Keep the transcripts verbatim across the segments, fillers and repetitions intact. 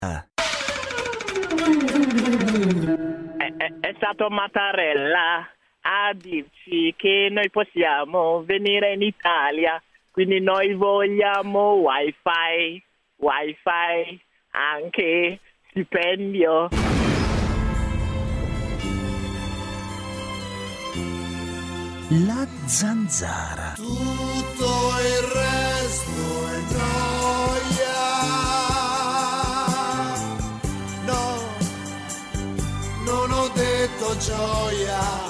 Ah. È, è, è stato Mattarella a dirci che noi possiamo venire in Italia, quindi noi vogliamo wifi, wifi, anche stipendio. La zanzara. Tutto il resto è noia. No, non ho detto gioia.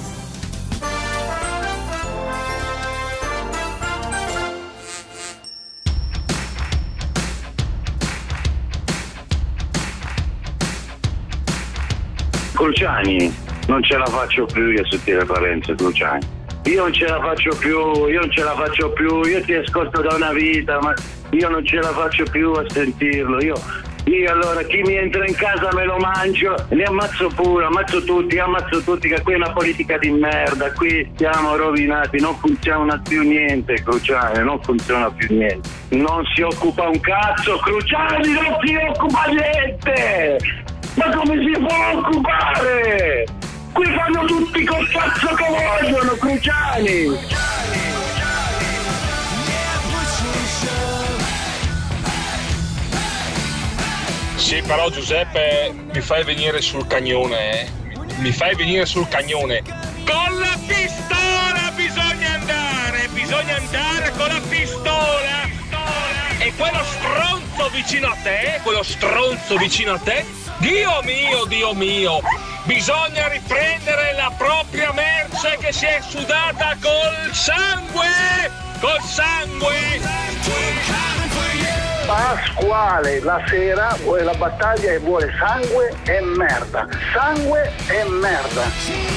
Cruciani, non ce la faccio più io a sentire Parenzo, Cruciani. Io non ce la faccio più, io non ce la faccio più, io ti ascolto da una vita, ma io non ce la faccio più a sentirlo. Io, io allora chi mi entra in casa me lo mangio, li ammazzo pure, ammazzo tutti, ammazzo tutti, che qui è una politica di merda, qui siamo rovinati, non funziona più niente, Cruciani, non funziona più niente. Non si occupa un cazzo, Cruciani, non si occupa niente! Ma come si può occupare? Qui fanno tutti col cazzo che vogliono, Cruciani! Sì, però Giuseppe, mi fai venire sul cagnone, eh? Mi fai venire sul cagnone. Con la pistola bisogna andare, bisogna andare con la pistola! E quello stronzo vicino a te, quello stronzo vicino a te, Dio mio, Dio mio, bisogna riprendere la propria merce che si è sudata col sangue, col sangue. Pasquale la sera vuole la battaglia e vuole sangue e merda, sangue e merda.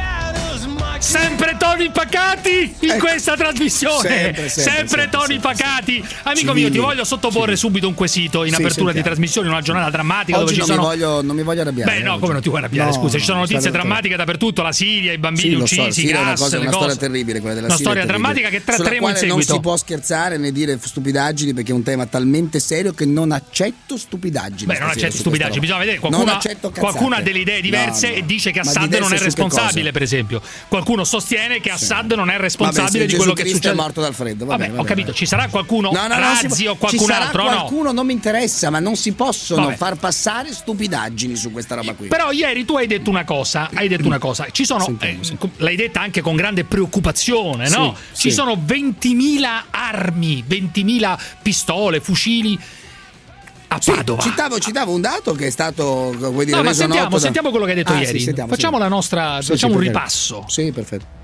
Sempre toni pacati in ecco. questa trasmissione. Sempre, sempre, sempre, sempre toni sempre, pacati. Amico Civili. mio, ti voglio sottoporre Civili. subito un quesito in Sì, apertura sentiamo. di trasmissione, in una giornata drammatica Oggi dove non ci sono. mi voglio, non mi voglio arrabbiare. Beh, no, oggi. come non ti vuoi arrabbiare? No, scusa, ci sono no, notizie sarebbe- drammatiche dappertutto: la Siria, i bambini Sì, lo so, uccisi, sì, i è una, gas, cosa, le una cose. storia terribile quella della Una Siria, storia terribile. drammatica che Sulla tratteremo in quale seguito. non si può scherzare né dire stupidaggini, perché è un tema talmente serio che non accetto stupidaggini. Beh, non stasera accetto su questa stupidaggini, roba. bisogna vedere. Non Qualcuno, accetto cazzate. qualcuno ha delle idee diverse No, no. e dice che Ma Assad diverse non è su che responsabile, cosa? per esempio. Qualcuno sostiene che Assad non è responsabile Vabbè, se di quello Gesù che Cristo succede. è morto dal freddo. Vabbè, Vabbè, vabbè, ho capito, vabbè. ci sarà qualcuno, No, no, non si Razzi può- o qualcun ci sarà altro, no? qualcuno, non mi interessa, ma non si possono Vabbè. far passare stupidaggini su questa roba qui. Però ieri tu hai detto una cosa, hai detto una cosa. Ci sono, Sentiamo, eh, sentiamo. l'hai detta anche con grande preoccupazione, no? Sì, Ci sì. sono ventimila armi, ventimila pistole, fucili a Sì, Padova. citavo, citavo un dato che è stato, come dire, No, ma reso sentiamo, noto da- sentiamo quello che hai detto Ah, ieri. sì, sentiamo, Facciamo sì. la nostra, Sì, facciamo sì, un perfetto. ripasso. Sì, perfetto.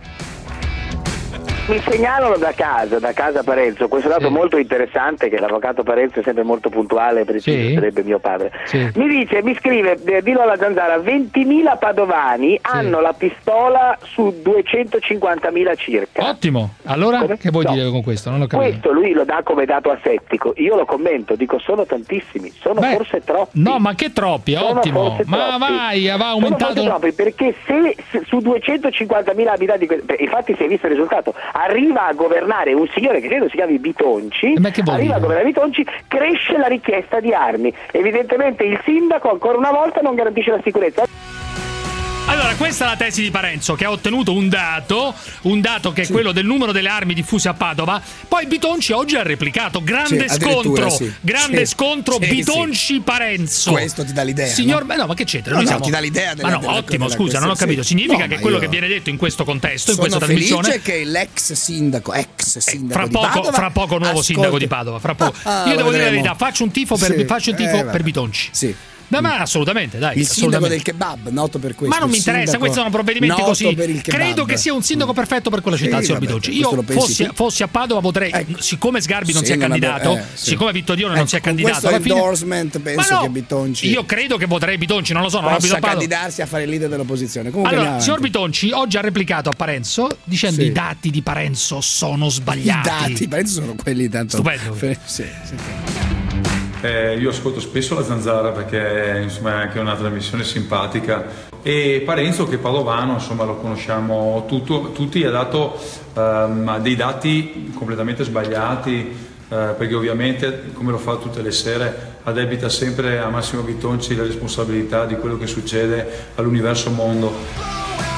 Mi segnalano da casa, da casa Parenzo, questo dato Sì. molto interessante, che l'avvocato Parenzo è sempre molto puntuale e preciso, Sì. sarebbe mio padre. Sì. Mi dice, mi scrive, eh, dillo alla Zanzara, ventimila padovani hanno la pistola su duecentocinquantamila circa. Ottimo. Allora, Come? che vuoi No. dire con questo? Non l'ho capito. Questo lui lo dà come dato asettico, io lo commento, dico sono tantissimi, sono Beh, forse troppi. No, ma che troppi, Sono ottimo. forse Ma troppi. vai, va Sono aumentato. forse troppi, perché se, se su duecentocinquantamila abitanti, que- beh, infatti si è visto il risultato, arriva a governare un signore che credo si chiami Bitonci, Eh, ma che vuol arriva dire? a governare Bitonci, cresce la richiesta di armi. Evidentemente il sindaco ancora una volta non garantisce la sicurezza. Allora, questa è la tesi di Parenzo, che ha ottenuto un dato, un dato che è quello del numero delle armi diffuse a Padova. Poi Bitonci oggi ha replicato, grande Sì, addirittura, scontro, sì. grande Sì, scontro sì, Bitonci-Parenzo. Questo ti dà l'idea, Signor, no? no? ma che c'entra? No, Noi no, siamo- ti dà l'idea della- Ma no, della- ottimo, della scusa, non ho questione, capito. sì. Significa No, che ma quello io- che viene detto in questo contesto, in Sono questa trasmissione, felice che l'ex sindaco, ex sindaco fra di poco, Padova, fra poco nuovo ascolti- sindaco di Padova. Fra poco. Ah, Io lo devo dire la vedremo. verità, faccio un tifo per, Sì, faccio un tifo eh, per vabbè. Bitonci. Sì. No, ma assolutamente, dai. Il sindaco assolutamente. del kebab, noto per questo. Ma non mi il interessa, sindaco questi sono provvedimenti noto così. per il kebab. Credo che sia un sindaco perfetto per quella città, Sì, signor vabbè, Bitonci. questo Io lo pensi fossi, tu? fossi a Padova potrei, Ecco. siccome Sgarbi non Sì, si è non abbiamo- candidato, eh, sì. siccome Vittorione non Ecco, si è con candidato, questo alla fine. endorsement penso Ma no, che Bitonci io credo che voterei Bitonci, non lo so, non abito possa a Padova. candidarsi a fare il leader dell'opposizione. Comunque Allora, andiamo signor avanti. Bitonci oggi ha replicato a Parenzo dicendo Sì. i dati di Parenzo sono I sbagliati. dati, penso sono quelli tanto. Stupendo. Fe- Sì, sì. Eh, io ascolto spesso la Zanzara perché insomma, è anche una trasmissione simpatica e Parenzo, che è padovano, insomma lo conosciamo tutto, tutti, ha dato ehm, dei dati completamente sbagliati, eh, perché ovviamente, come lo fa tutte le sere, addebita sempre a Massimo Bitonci la responsabilità di quello che succede all'universo mondo.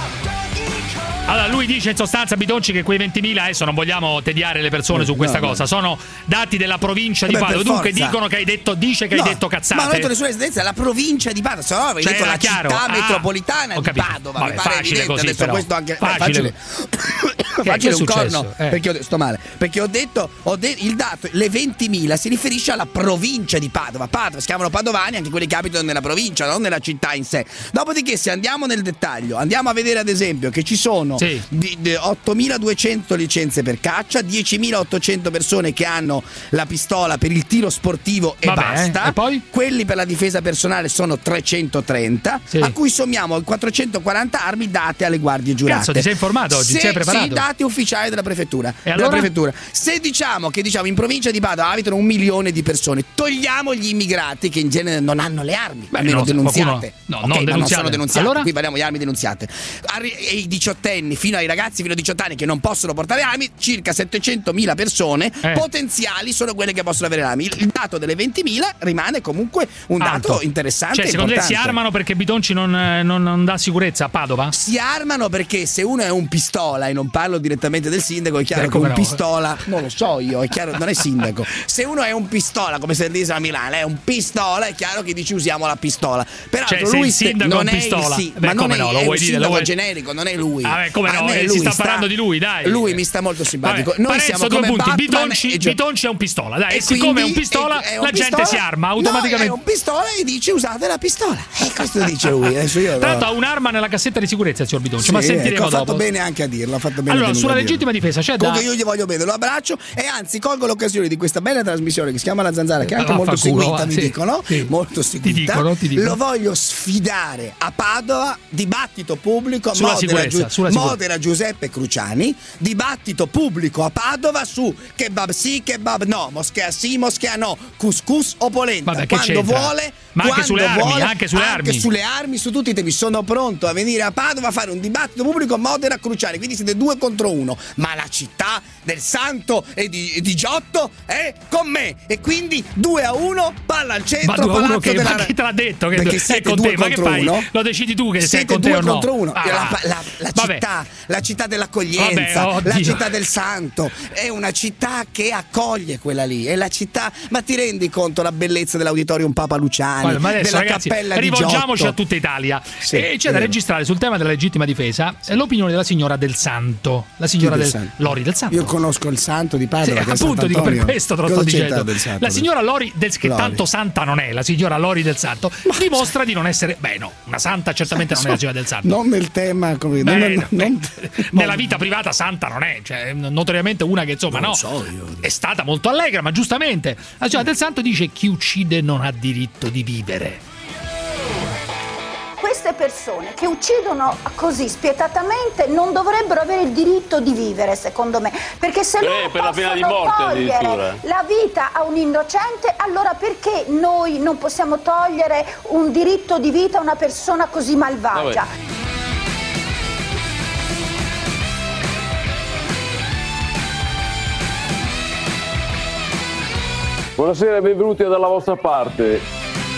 Allora lui dice in sostanza, Bitonci, che quei ventimila, adesso non vogliamo tediare le persone su questa no, cosa, no. sono dati della provincia di Padova, dunque dicono che hai detto, dice che no, hai detto cazzate. Ma non ho detto nessuna esistenza, è la provincia di Padova, se no avevi cioè, detto la chiaro. città ah, metropolitana di Padova, Vabbè, mi pare facile evidente, così, adesso però. questo anche facile. Facile, facile un corno, eh. perché ho, sto male, perché ho detto, ho de- il dato, le ventimila si riferisce alla provincia di Padova, Padova, si chiamano padovani anche quelli che abitano nella provincia, non nella città in sé. Dopodiché se andiamo nel dettaglio, andiamo a vedere ad esempio che ci sono sì. di, di, ottomiladuecento licenze per caccia, diecimilaottocento persone che hanno la pistola per il tiro sportivo e Vabbè, basta. E poi? Quelli per la difesa personale sono trecentotrenta, sì. a cui sommiamo quattrocentoquaranta armi date alle guardie giurate. Cazzo, ti sei informato oggi? Se, ti sei preparato? Sì, dati ufficiali della prefettura. E allora? Della prefettura. Se diciamo che diciamo in provincia di Padova abitano un milione di persone, togliamo gli immigrati che in genere non hanno le armi, Beh, almeno no, denunziate. Qualcuno, no, okay, non ma denunziate. non sono denunziate. Allora? Qui parliamo di armi denunziate. E i diciottenni fino ai ragazzi fino a diciotto anni che non possono portare armi, circa settecentomila persone eh. potenziali sono quelle che possono avere armi. Il dato delle ventimila rimane comunque un Alto. dato interessante. Cioè, secondo importante. te si armano perché Bitonci non, non, non dà sicurezza a Padova? Si armano perché se uno è un pistola, e non parlo direttamente del sindaco, è chiaro Beh, che un no. pistola, non lo so io, è chiaro, non è sindaco. Se uno è un pistola, come se dice a Milano, è un pistola, è chiaro che dici usiamo la pistola. Peraltro cioè, lui il sindaco non è un pistola. Sì, Beh, ma non come è, no, lo è vuoi un dire, sindaco vuoi... generico, non è lui. Ah, beh, come no, lui si sta sta parlando di lui, dai. Lui mi sta molto simpatico. Vabbè, Noi Parenzo, siamo due come punti. Batman Bitonci, e Gio- Bitonci è un pistola, dai, e e siccome è un quindi pistola, è, è un la gente pistola, si arma automaticamente. No, è un pistola e dice usate la pistola. E questo dice lui. Adesso io Tanto ha un'arma nella cassetta di sicurezza il signor Bitonci, sì, ma sentiremo ecco, ho fatto dopo. bene anche a dirlo, ho fatto bene. Allora, sulla legittima difesa c'è da... Comunque io gli voglio bene, lo abbraccio e anzi colgo l'occasione di questa bella trasmissione che si chiama La Zanzara, che è anche Ah, molto culo, seguita, va, mi sì, dicono, sì. molto seguita. Ti dicono, ti dicono. Lo voglio sfidare a Padova, dibattito pubblico, sulla modera, sicurezza, Giu- sulla modera Giuseppe Cruciani, dibattito pubblico a Padova su kebab sì, kebab no, moschea sì, moschea no, couscous o polenta. Vabbè, che quando c'entra? vuole, Ma anche quando sulle armi, vuole, anche sulle anche armi. sulle armi, su tutti i temi. Sono pronto a venire a Padova a fare un dibattito pubblico modera Cruciani, quindi siete due contro uno, ma la città del Santo e di, di Giotto è con me e quindi due a uno, palla al centro. Ma due a uno che, della... ma chi te l'ha detto che Perché è con te? Ma che fai? Uno? Lo decidi tu che sei siete con te due o no? contro uno. Ah, la, la, la città, la città dell'accoglienza, Vabbè, la città del Santo è una città che accoglie quella lì, è la città, ma ti rendi conto la bellezza dell'auditorium Papa Luciani, Guarda, ma adesso, della ragazzi, cappella di rivolgiamoci Giotto. a tutta Italia. Sì, e c'è da vero. registrare sul tema della legittima difesa l'opinione della signora Del Santo, la signora Chi del, del Santo? Lori Del Santo. Io conosco il Santo di Padova, Sì, che è appunto, dico per Sant'Antonio. questo te lo Cosa sto c'entra dicendo. del Santo? La signora Lori del che Lori. tanto santa non è, la signora Lori del Santo dimostra di non essere, beh no, una santa certamente non è la signora Del Santo. Non nel tema, come Beh, non, non, beh, nella vita privata santa non è, cioè notoriamente una che insomma Non no, lo so io. è stata molto allegra, ma giustamente la signora Del Santo dice chi uccide non ha diritto di vivere. Queste persone che uccidono così spietatamente non dovrebbero avere il diritto di vivere, secondo me, perché se loro per la pena di possono morte, togliere addirittura. la vita a un innocente, allora perché noi non possiamo togliere un diritto di vita a una persona così malvagia? Vabbè. Buonasera, benvenuti dalla vostra parte.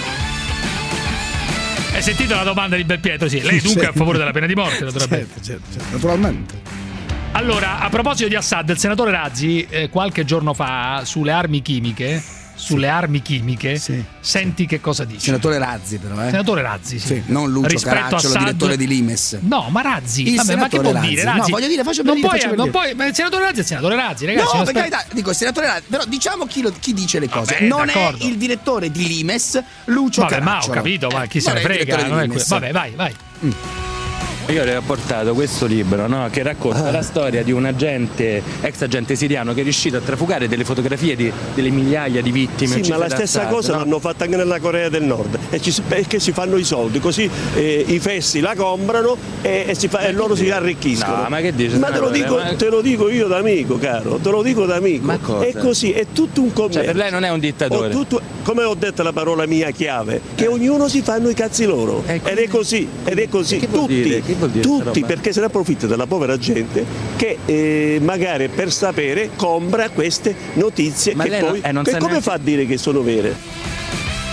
Hai sentito la domanda di Belpietro? Sì, lei dunque è a favore della pena di morte, naturalmente. Certo, certo, certo, naturalmente. Allora, a proposito di Assad, il senatore Razzi eh, qualche giorno fa sulle armi chimiche, sulle sì. armi chimiche, sì. senti che cosa dice? Senatore Razzi però, eh? Senatore Razzi, sì. Sì, non Lucio Rispetto a Caracciolo, Assad... direttore di Limes. No, ma Razzi, Il vabbè, ma che vuol senatore dire Razzi. Razzi? No, voglio dire, faccio per non dire, puoi, faccio per non dire. puoi, ma il senatore Razzi è il senatore Razzi, ragazzi. No, per aspetta. carità, dico il senatore Razzi, però diciamo chi, lo, chi dice le cose. Vabbè, non d'accordo. è il direttore di Limes, Lucio Vabbè, ma ho Caracciolo. capito, ma chi Eh, se ne non è il frega, direttore non di è Limes. que- Vabbè, vai, vai. Mm. Io le ho portato questo libro, no? Che racconta la storia di un agente, ex agente siriano che è riuscito a trafugare delle fotografie di, delle migliaia di vittime Sì, uccise ma la da stessa Assad, cosa no? l'hanno fatta anche nella Corea del Nord e ci, perché si fanno i soldi, così eh, i fessi la comprano e, e, si fa, e loro si arricchiscono. No, ma che dici? Ma te lo, dico, ma... te lo dico io da amico, caro, te lo dico da amico. Ma cosa? È così, è tutto un commercio. Cioè, per lei non è un dittatore. Ho tutto, come ho detto la parola mia chiave, che ognuno si fanno i cazzi loro. Eh, ed è così, ed è così. Che vuol tutti, dire? Che vuol dire sta tutti roba? perché se ne approfitta della povera gente che eh, magari per sapere compra queste notizie Ma che lei poi no- eh, non che sa come neanche- fa a dire che sono vere?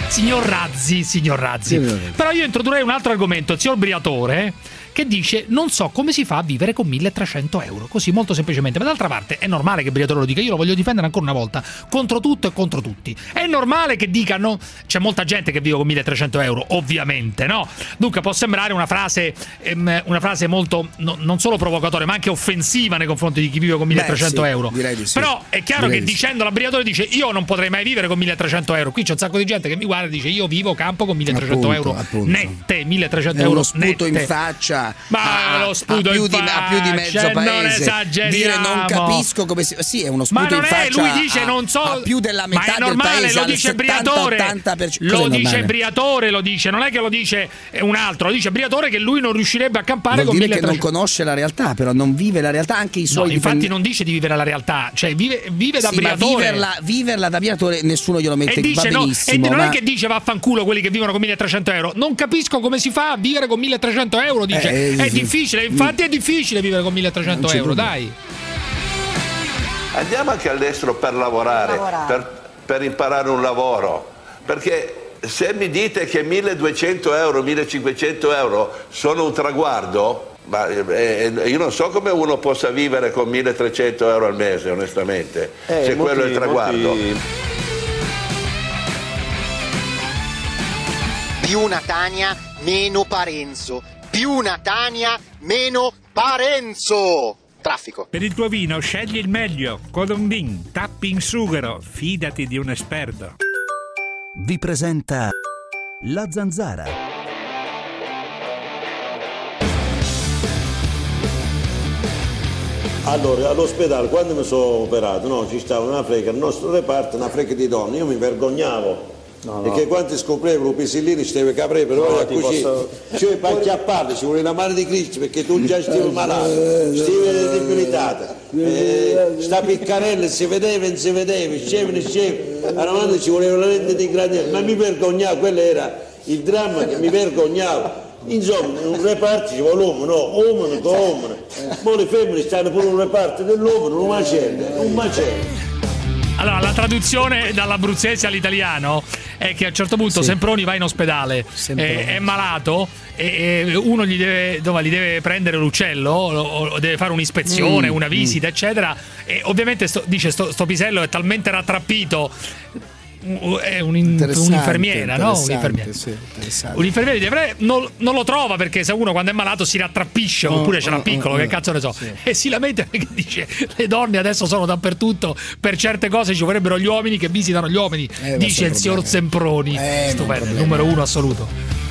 Signor Razzi, signor Razzi. Però io introdurrei un altro argomento, il signor Briatore, che dice non so come si fa a vivere con milletrecento euro, così molto semplicemente. Ma d'altra parte è normale che Briatore lo dica, io lo voglio difendere ancora una volta, contro tutto e contro tutti. È normale che dicano, c'è molta gente che vive con milletrecento euro, ovviamente, no? Dunque può sembrare una frase ehm, una frase molto, no, non solo provocatoria, ma anche offensiva nei confronti di chi vive con milletrecento euro. Direi di sì. Però è chiaro direi che di dicendo la Briatore dice io non potrei mai vivere con milletrecento euro. Qui c'è un sacco di gente che mi guarda e dice io vivo campo con milletrecento appunto, euro appunto. nette, milletrecento è euro uno sputo nette. in faccia. Ma a, lo sputo a più, in di, a più di mezzo faccia, paese. non esageriamo. Dire non capisco come si. Sì, è uno sputo ma non in è, faccia. lui dice a, non so. a più della metà ma è normale, del paese, lo dice Briatore. settanta, ottanta per cento. Lo dice Briatore, lo dice, non è che lo dice un altro, lo dice Briatore che lui non riuscirebbe a campare Vuol con dire milletrecento. che non conosce la realtà, però non vive la realtà, anche i suoi no, infatti dipende... non dice di vivere la realtà, cioè vive, vive da sì, Briatore. Ma viverla, viverla da Briatore nessuno glielo mette, e dice, va no, benissimo. e non ma... è che dice vaffanculo quelli che vivono con milletrecento euro. Non capisco come si fa a vivere con milletrecento euro, dice. Eh, è sì. difficile, infatti è difficile vivere con milletrecento euro, dai. Andiamo anche all'estero per lavorare, lavorare. Per, per imparare un lavoro, perché se mi dite che milleduecento euro, millecinquecento euro sono un traguardo, ma eh, io non so come uno possa vivere con milletrecento euro al mese, onestamente, eh, se molti, quello è il traguardo. Molti... Più Natania, meno Parenzo. Più Natania, meno Parenzo. Traffico. Per il tuo vino scegli il meglio. Colombin, tappi in sughero, fidati di un esperto. Vi presenta La Zanzara. Allora, all'ospedale, quando mi sono operato, no, ci stava una freca, il nostro reparto, una freca di donne, io mi vergognavo. No, no. Perché quando scoprivo un pisellino steve capre per ora no, così posso... cioè per acchiapparli ci vuole la mano di Cristo perché tu già stivi malato stivi debilitata eh, sta piccarella si vedeva non si vedeva scemi scemi allora ci voleva la lente di granello ma mi vergognavo quello era il dramma che mi vergognavo insomma in un reparto ci vuole l'uomo no uomo con uomo poi le femmine stanno pure in un reparto dell'uomo un macello un macello. Allora, la traduzione dall'abruzzese all'italiano è che a un certo punto sì. Semproni va in ospedale, è, è malato e, e uno gli deve, dove, gli deve prendere l'uccello o, o deve fare un'ispezione, mm, una visita, mm. eccetera. E ovviamente sto, dice sto, sto pisello è talmente rattrappito. È un in, un'infermiera, no? Un'infermiera. Sì, un'infermiera deve, non, non lo trova perché se uno quando è malato si rattrappisce oh, oppure ce l'ha piccolo, oh, che cazzo ne so. Sì. E si lamenta perché dice le donne adesso sono dappertutto, per certe cose ci vorrebbero gli uomini che visitano gli uomini. Eh, dice il signor Semproni. Eh, Stupendo, numero uno assoluto.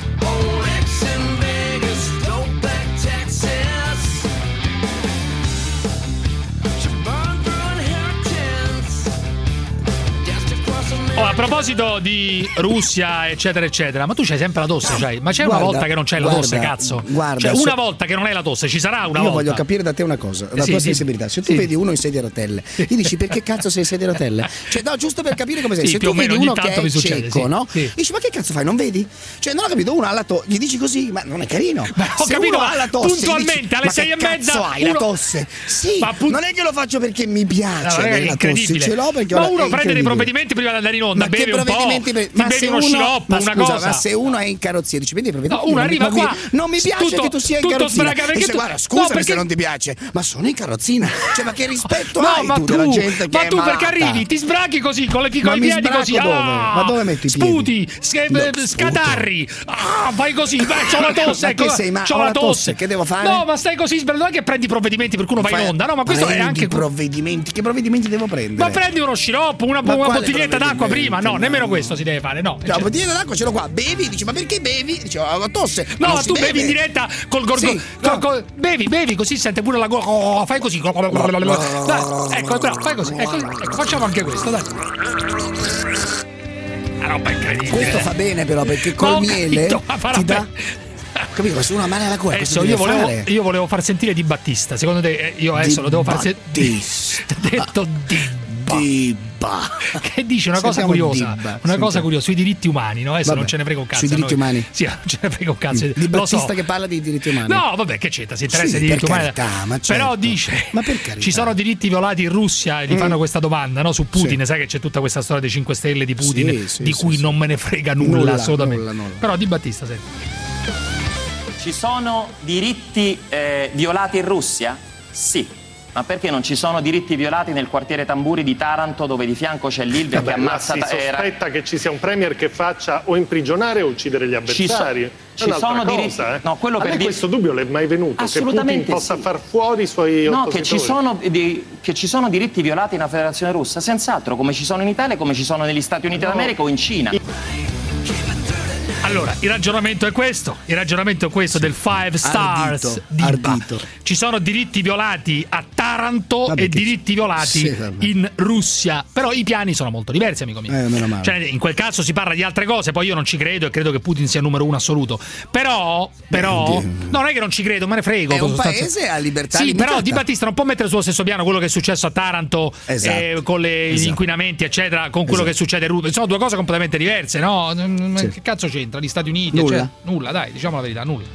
Oh, a proposito di Russia, eccetera, eccetera, ma tu c'hai sempre la tosse, c'hai? Ma c'è guarda, una volta che non c'hai la tosse, guarda, cazzo? Guarda, cioè, una so... volta che non hai la tosse, ci sarà una io volta. Io voglio capire da te una cosa, la sì, tua sì. sensibilità. Se tu sì. vedi uno in sedia a rotelle, gli dici perché cazzo sei in sedia a rotelle? Cioè, no, giusto per capire come sei. Sì, se tu vedi uno che è succede, cieco, sì. no? Sì. Dici, ma che cazzo fai? Non vedi? Cioè, non ho capito, uno ha la tosse, gli dici così, ma non è carino. Ma ho se capito, uno ha la tosse, puntualmente dici, alle sei e mezza. Ma hai la tosse? Sì, ma punt- non è che lo faccio perché mi piace. È incredibile. Ce l'ho perché ma uno prende dei provvedimenti prima di andare in onda, beve un po'. Ma bevi uno sciroppo, una scusa, cosa. Ma se uno è in carrozzina, dici, vedi, no, uno arriva non qua. Mi, non mi piace tutto, che tu sia in carrozzina. Dice, tu... guarda, scusami no, perché... se non ti piace, ma sono in carrozzina. Cioè, ma che rispetto no, hai ma tu, tu della gente ma che tu è perché arrivi, ti sbraghi così con, le, con i piedi così. Dove? Ah, ma dove metti i piedi? Sputi, sch- no, scatarri. Ah, fai così, vai, c'ho la tosse. Ma ecco, che sei, ma c'ho la tosse. tosse. Che devo fare? No, ma stai così, non è che prendi provvedimenti per cui uno vai in onda. No, ma questo è anche provvedimenti. Che provvedimenti devo prendere? Ma prendi uno sciroppo, una bottiglietta d'acqua prima. No, nemmeno questo si deve fare. No, la bottiglietta d'acqua ce l'ho qua. Bevi, dici, ma perché bevi? Dice, ho la tosse. No, ma tu bevi in diretta col gorgo. Sì, no. col, bevi, bevi, così sente pure la gola. Oh, fai così. Dai, ecco, bravo, fai così. Ecco, ecco, facciamo anche questo, dai. Una roba incredibile. Questo fa bene, però, perché col no, miele capito, ti dà. Capito? Se uno ha male alla gola, adesso io volevo, io volevo far sentire Di Battista. Secondo te, io adesso di lo devo far sentire. Battista. detto Di Di Dibba. Che dice una cosa Sentiamo curiosa, Dibba. una Sentiamo. cosa curiosa sui diritti umani, no? Adesso Vabbè. non ce ne frega un cazzo. Sui diritti noi. umani? Sì, non ce ne frega un cazzo. Di Lo so. Battista che parla di diritti umani. No, vabbè, che c'entra, si interessa Sì, di diritti per umani. carità, ma certo. Però dice, ma per carità. ci sono diritti violati in Russia e gli Mm. fanno questa domanda, no? Su Putin, Sì. sai che c'è tutta questa storia dei cinque Stelle di Putin, Sì, sì, di sì, cui sì. non me ne frega nulla, Nulla, assolutamente. nulla, nulla. Però Di Battista, senti. Ci sono diritti eh, violati in Russia? Sì. Ma perché non ci sono diritti violati nel quartiere Tamburi di Taranto, dove di fianco c'è l'Ilva che ammazza... Si era- sospetta che ci sia un premier che faccia o imprigionare o ucidere gli Ci so- avversari. È ci un'altra sono cosa, diritti- eh. no, quello A per lei dire- questo dubbio le è mai venuto? Assolutamente che Putin possa sì. far fuori i suoi No, oppositori? che ci, sono, di- che ci sono diritti violati nella Federazione Russa, senz'altro, come ci sono in Italia, come ci sono negli Stati Uniti No. d'America o in Cina. Allora, il ragionamento è questo, il ragionamento è questo del Five Stars Ardito, di Dibba. ardito. Ci sono diritti violati a Taranto Vabbè, e che- diritti violati Sì, vabbè. in Russia, però i piani sono molto diversi, amico mio. Eh, meno male. Cioè, in quel caso si parla di altre cose, poi io non ci credo e credo che Putin sia il numero uno assoluto. Però, però, Beh, no, non è che non ci credo, me ne frego. È un sostanzialmente. paese a libertà Sì, limitata. però Di Battista non può mettere sullo stesso piano quello che è successo a Taranto Esatto. eh, con le- gli Esatto. inquinamenti, eccetera, con quello Esatto. che succede a Russia. Sono due cose completamente diverse, no? Mm, Sì. Che cazzo c'entra? Gli Stati Uniti, Nulla. eccetera? Nulla, dai, diciamo la verità, nulla.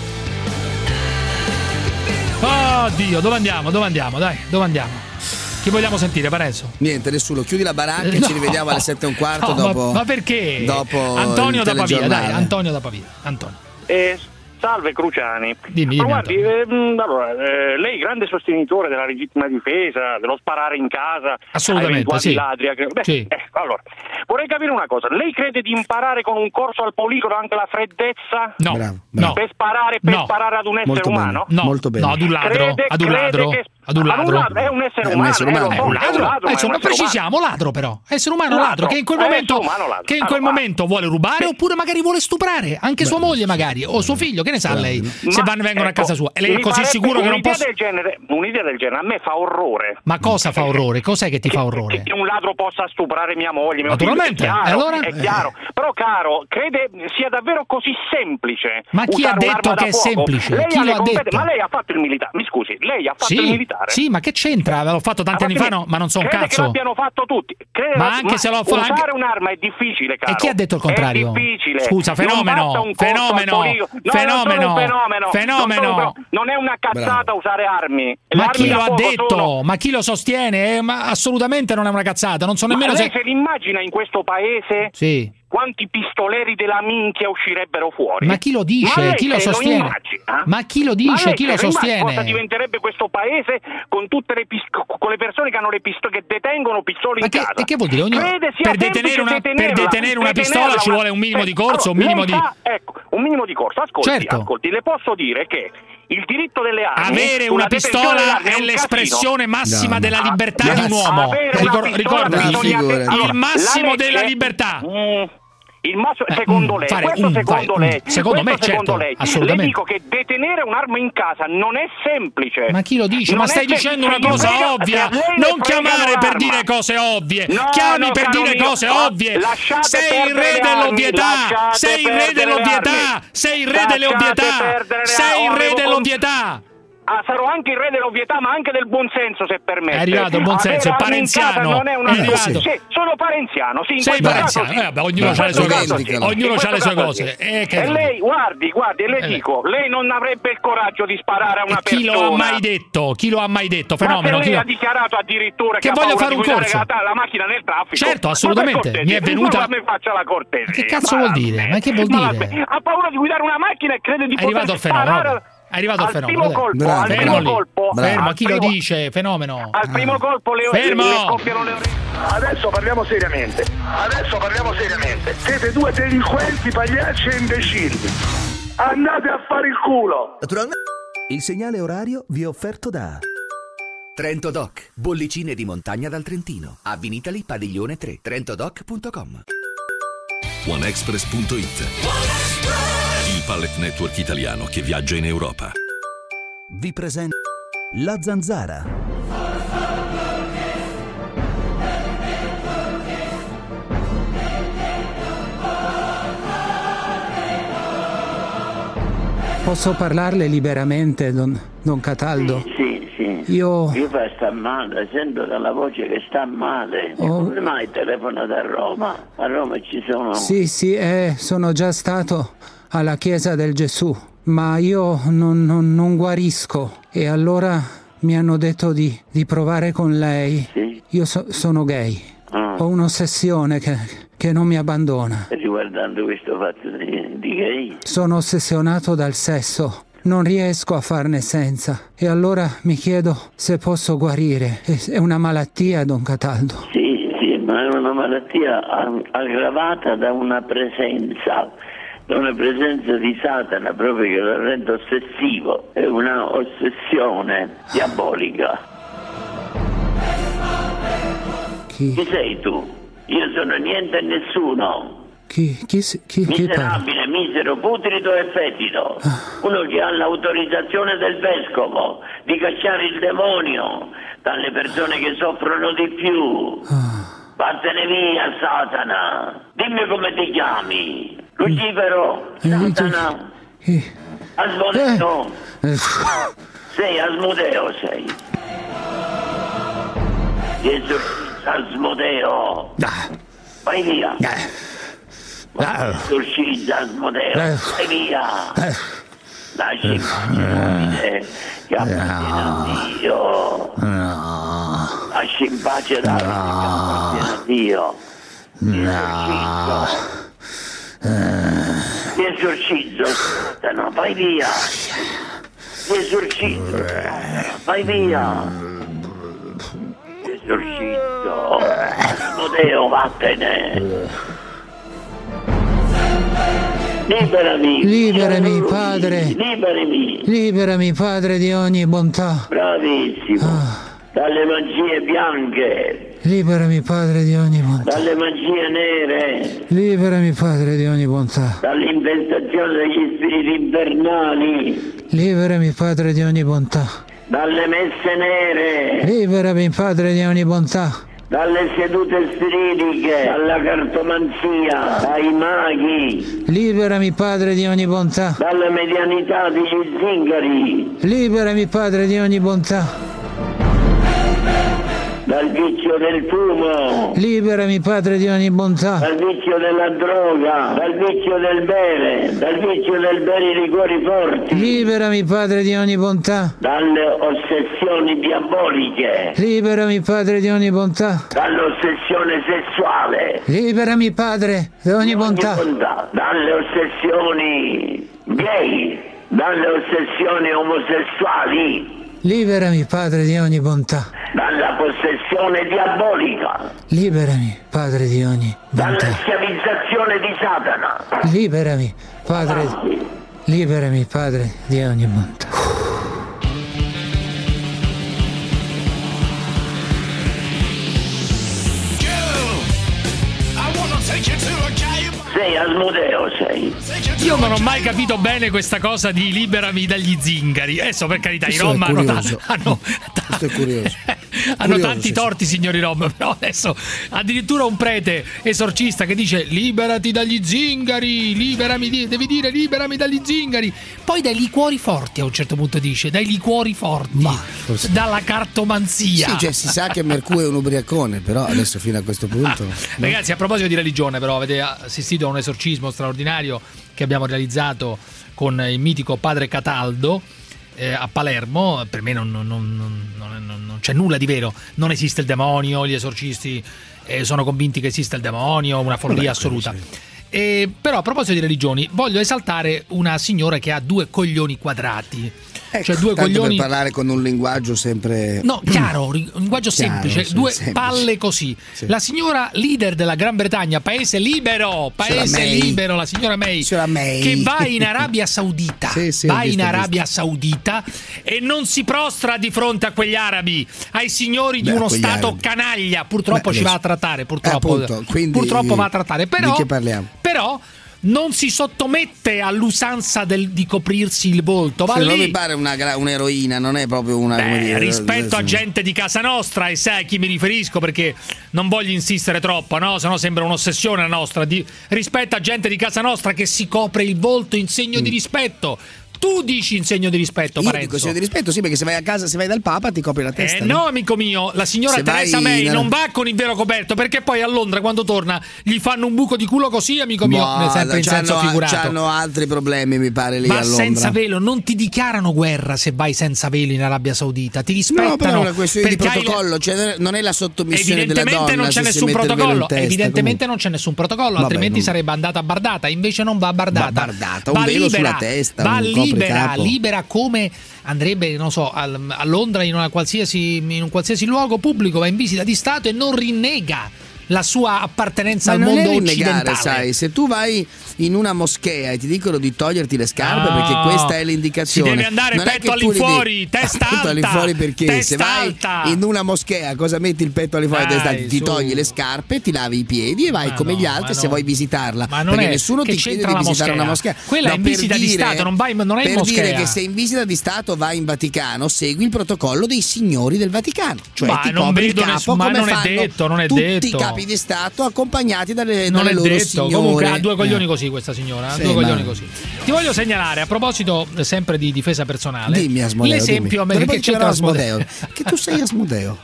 Oh Dio, dove andiamo? Dove andiamo? Dai, dove andiamo? Chi vogliamo sentire, Parenzo? Niente, nessuno. Chiudi la baracca e No. ci rivediamo alle sette e un quarto No, dopo. ma, ma perché? Dopo Antonio il da Pavia, dai, telegiornale. Antonio da Pavia. Antonio. Eh, salve Cruciani. Dimmi, Ma dimmi, guardi, ehm, allora, eh, lei grande sostenitore della legittima difesa, dello sparare in casa Assolutamente, a eventuali sì. ladri. eh, Beh, Sì. eh, allora, vorrei capire una cosa. Lei crede di imparare con un corso al poligono anche la freddezza? No, Bravo, no. Per sparare, per No. sparare ad un essere Molto bene. umano? No, Molto bene. no, ad un ladro, Crede- ad un crede ladro, che- ad un ladro. È un essere È un umano. essere eh, umano. lo È so, un è ladro, ma è un insomma, essere umano. precisiamo, ladro però. Essere umano ladro, Ladro. che in quel Eh, momento, essere umano ladro. che in quel Allora, momento vuole rubare oppure magari vuole stuprare anche sua moglie magari o suo figlio, che ne sa lei, se Ma, vanno, vengono ecco, a casa sua. E lei è mi così farebbe sicuro che non un'idea posso... del genere, un'idea del genere a me fa orrore. Ma cosa fa orrore? Cos'è che ti fa orrore? Che un ladro possa stuprare mia moglie, mio Naturalmente, figlio, è chiaro, e allora? è chiaro. Però caro, crede sia davvero così semplice? Ma chi usare ha detto un'arma che da è fuoco? semplice? Lei Chi ha lo le ha competen- detto? Ma lei ha fatto il militare? Mi scusi, lei ha fatto il Sì, militare? sì, ma che c'entra? L'ho fatto tanti Ah, anni ma fa, no, ma non so un crede cazzo. che l'abbiano fatto tutti. Crede Ma che- anche se lo fa- usare anche- un'arma è difficile, caro. E chi ha detto il contrario? È difficile. Scusa, fenomeno, Non basta un corso al fenomeno, poligono. No, fenomeno, non sono un fenomeno. fenomeno. Non, sono un- non è una cazzata Bravo. usare armi. Le Ma armi chi da lo ha fuoco detto? sono- Ma chi lo sostiene? Eh, ma assolutamente non è una cazzata. Non so Ma nemmeno lei se. se l'immagina in questo paese? Sì. Quanti pistoleri della minchia uscirebbero fuori? Ma chi lo dice? Ma lei Chi lo se sostiene? immagina? Ma chi lo Ma dice? lei Chi se lo immagina sostiene? Cosa diventerebbe questo paese con tutte le pis- con le persone che hanno le pistole, che detengono pistole Ma in che, casa? e che vuol dire? Ognuno- Crede sia per detenere semplice una, per detenerla, detenere una detenerla pistola ci una- vuole un minimo di corso, Eh, un minimo di. allora, lei sa- ecco, un minimo di corso. Ascolti, Certo. ascolti, le posso dire che il diritto delle armi, Avere una una detenzione delle pistola armi è un l'espressione casino. massima No, della no. libertà Ah, di un uomo. Avere una Ricor- pistola ricordati, bisogna- figure. allora, il massimo la legge- della libertà. Mm, il massimo, Eh, secondo mm, lei, fare questo un- secondo vai, lei, mm, secondo questo me, secondo certo, lei. assolutamente. Le dico che detenere un'arma in casa non è semplice. Ma chi lo dice? Non Ma è stai sem- dicendo una se gli cosa frega- ovvia. se a lei le Non fregano chiamare per l'arma. dire cose ovvie. No, Chiami no, per caro dire mio, cose oh, ovvie. lasciate Sei il perdere re le dell'ovvietà. armi, lasciate Sei il re perdere le dell'ovvietà. armi. Sei il re delle Lasciate ovvietà. perdere le Sei il armi. re Avevo dell'ovvietà. Ah, sarò anche il re dell'ovvietà, ma anche del buonsenso, se permette. È arrivato il buonsenso, Avere è armi in casa parenziano. non è una È arrivato. Sì, sono parenziano, sì, in Sei questo parenziano. caso sì. Eh, vabbè, ognuno In c'ha le questo sue caso cose. sì. Ognuno In c'ha le questo sue caso cose. sì. Eh, che- E lei, guardi, guardi, le Eh. dico, lei non avrebbe il coraggio di sparare a una E chi persona. lo ha mai detto? Chi lo ha mai detto? Ma Fenomeno. se Chi lei lo- ha dichiarato addirittura Che che, ha voglio paura fare di un guidare corso. la, la macchina nel traffico. Certo, Ma assolutamente. per Mi è cortesia, venuta- ma mi faccia la cortesia. Ma che cazzo Ma vuol vabbè. dire? Ma che vuol Ma dire? vabbè, ha paura di guidare una macchina e crede di È poter arrivato il fenomeno. sparare vabbè. È arrivato il al fenomeno. primo dai. colpo, Bravo, al Fermo primo lì. colpo, Fermo, al chi lo primo- dice? Fenomeno. Al primo colpo le, Fermo. le scoppiano le orecchie. Adesso parliamo seriamente. Adesso parliamo seriamente. Siete due delinquenti, pagliacci e imbecilli. Andate a fare il culo. Naturalmente. Il segnale orario vi è offerto da Trento Doc, bollicine di montagna dal Trentino. A Vinitali, Padiglione tre, trentodoc punto com. OneExpress punto it. Il pallet network italiano che viaggia in Europa. vi presenta La Zanzara. Posso parlarle liberamente, don, don Cataldo? Sì, sì. Io... Io fa sta male, sento dalla voce che sta male. Oh. Come mai telefono da Roma? A Roma ci sono... Sì, sì, eh, sono già stato alla chiesa del Gesù, ma io non, non, non guarisco. E allora mi hanno detto di, di provare con lei. Sì. Io so, sono gay. Ah. Ho un'ossessione che, che non mi abbandona. Riguardando questo fatto di, di gay? Sono ossessionato dal sesso. Non riesco a farne senza. E allora mi chiedo se posso guarire. È una malattia, Don Cataldo? Sì, sì, ma è una malattia aggravata da una presenza, da una presenza di Satana proprio che lo rende ossessivo. È una ossessione diabolica. Chi? Chi sei tu? Io sono niente e nessuno. Chi, chi, chi, chi Miserabile, misero, putrido e fetido. Uno che ha l'autorizzazione del vescovo di cacciare il demonio dalle persone che soffrono di più. Vattene via, Satana. Dimmi come ti chiami. Lucifero, Satana, Asmodeo. Sei Asmodeo, sei. Gesù, Asmodeo. Vai via. Esorcizza Asmodeo, vai via. Lasci in pace che appartiene a Dio. Lasci in pace la che appartiene a Dio. Ti esorcizzo, Satana, vai via. Ti esorcizzo, vai via. Ti esorcizzo, Asmodeo, vattene. Liberami. Liberami, Padre. Liberami. Liberami, Padre, di ogni bontà. Bravissimo. Ah. Dalle magie bianche. Liberami, Padre, di ogni bontà. Dalle magie nere. Liberami, Padre, di ogni bontà. Dall'inventazione degli spiriti infernali. Liberami, Padre, di ogni bontà. Dalle messe nere. Liberami, Padre, di ogni bontà. Dalle sedute spiritiche, dalla cartomanzia, dai maghi. Liberami, Padre, di ogni bontà. Dalla medianità degli zingari. Liberami, Padre, di ogni bontà. Dal vizio del fumo. Liberami, Padre, di ogni bontà. Dal vizio della droga, dal vizio del bere, dal vizio del bere i liquori forti. Liberami, Padre, di ogni bontà. Dalle ossessioni diaboliche. Liberami, Padre, di ogni bontà. Dall'ossessione sessuale. Liberami, Padre, di ogni bontà. bontà. Dalle ossessioni gay, dalle ossessioni omosessuali. Liberami, Padre, di ogni bontà. Dalla possessione diabolica. Liberami, Padre, di ogni bontà. Dalla schiavizzazione di Satana. Liberami, Padre. Ah. Liberami, Padre, di ogni bontà. Sei Asmodeo, sei. Io non ho mai capito bene questa cosa di liberami dagli zingari. Adesso, per carità, i Rom hanno, ta- hanno, ta- Questo è curioso. hanno curioso, tanti sì, torti, sì. signori Rom. Però adesso addirittura un prete esorcista che dice liberati dagli zingari, liberami, di- devi dire liberami dagli zingari. Poi dai liquori forti, a un certo punto dice, dai liquori forti, Ma, forse... dalla cartomanzia. Sì, cioè si sa che Mercurio è un ubriacone, però adesso fino a questo punto. Ah, no? Ragazzi, a proposito di religione, però, avete assistito a un esorcismo straordinario che abbiamo realizzato con il mitico padre Cataldo eh, a Palermo. Per me non, non, non, non, non, non c'è nulla di vero, non esiste il demonio, gli esorcisti eh, sono convinti che esista il demonio, una follia Vabbè, assoluta. Eh, però a proposito di religioni voglio esaltare una signora che ha due coglioni quadrati. Ecco, cioè due tanto coglioni per parlare con un linguaggio sempre no chiaro, un linguaggio chiaro, semplice, sì, due semplice. palle così. Sì. La signora leader della Gran Bretagna, paese libero, paese libero, la signora May, signora May, che va in Arabia Saudita, sì, sì, va visto, in Arabia Saudita e non si prostra di fronte a quegli arabi, ai signori Beh, di uno stato arabi. canaglia. Purtroppo Beh, ci va a trattare, purtroppo, eh, appunto, quindi, purtroppo va a trattare. Però, di che parliamo? Però non si sottomette all'usanza del, di coprirsi il volto. Va sì, lì. Non mi pare una, un'eroina, non è proprio una. Beh, come dire, rispetto a gente di casa nostra, e sai a chi mi riferisco perché non voglio insistere troppo, no? Sennò sembra un'ossessione nostra. Di, rispetto a gente di casa nostra che si copre il volto in segno mm. di rispetto. Tu dici in segno di rispetto, Io Parenzo. dico segno di rispetto, sì, perché se vai a casa, se vai dal Papa ti copri la testa. Eh, no, amico mio, la signora Se Theresa vai May in- non va con il vero coperto, perché poi a Londra quando torna gli fanno un buco di culo così, amico mio, Boh, sempre in senso c'hanno- figurato. c'hanno altri problemi, mi pare, lì Va a Londra. senza velo, non ti dichiarano guerra se vai senza velo in Arabia Saudita, ti rispettano. No, però è una questione di perché hai le- protocollo, cioè non è la sottomissione della Evidentemente donna. non c'è se si nessun mette il velo in protocollo, testa, evidentemente non c'è nessun protocollo, Vabbè, altrimenti non- sarebbe andata bardata, invece non va bardata. Va bardata, un Va velo libera, sulla testa, va un libera, copricapo. libera come andrebbe, non so, al- a Londra in, una qualsiasi, in un qualsiasi luogo pubblico, va in visita di Stato e non rinnega la sua appartenenza Ma al non mondo è rinnegare, occidentale. sai, se tu vai in una moschea e ti dicono di toglierti le scarpe No, perché questa è l'indicazione. si deve andare non è petto che tu li all'infuori, devi- testa petto alta, all'infuori perché testa se vai alta. in una moschea cosa metti il petto all'infuori, Dai, testa alta, ti su. togli le scarpe, ti lavi i piedi e vai Ma come no, gli ma altri se no. vuoi visitarla. Ma non perché è- nessuno che ti chiede c'entra di la visitare moschea? una moschea. Quella è in per visita di Stato, non vai- non è in per dire moschea. che se in visita di Stato vai in Vaticano, segui il protocollo dei signori del Vaticano, cioè Ma ti non copri il vedo capo nessun- ma come non è fanno detto, non è tutti detto. i capi di Stato accompagnati dalle, Non dalle è loro detto, signore. comunque ha due coglioni Eh. così questa signora, ha Sì, due ma- coglioni così. Ti voglio segnalare a proposito eh, sempre di difesa personale. Dimmi Asmodeo, l'esempio dimmi. americano Dove che c'era c'entra Asmodeo? Asmodeo? Che tu sei Asmodeo.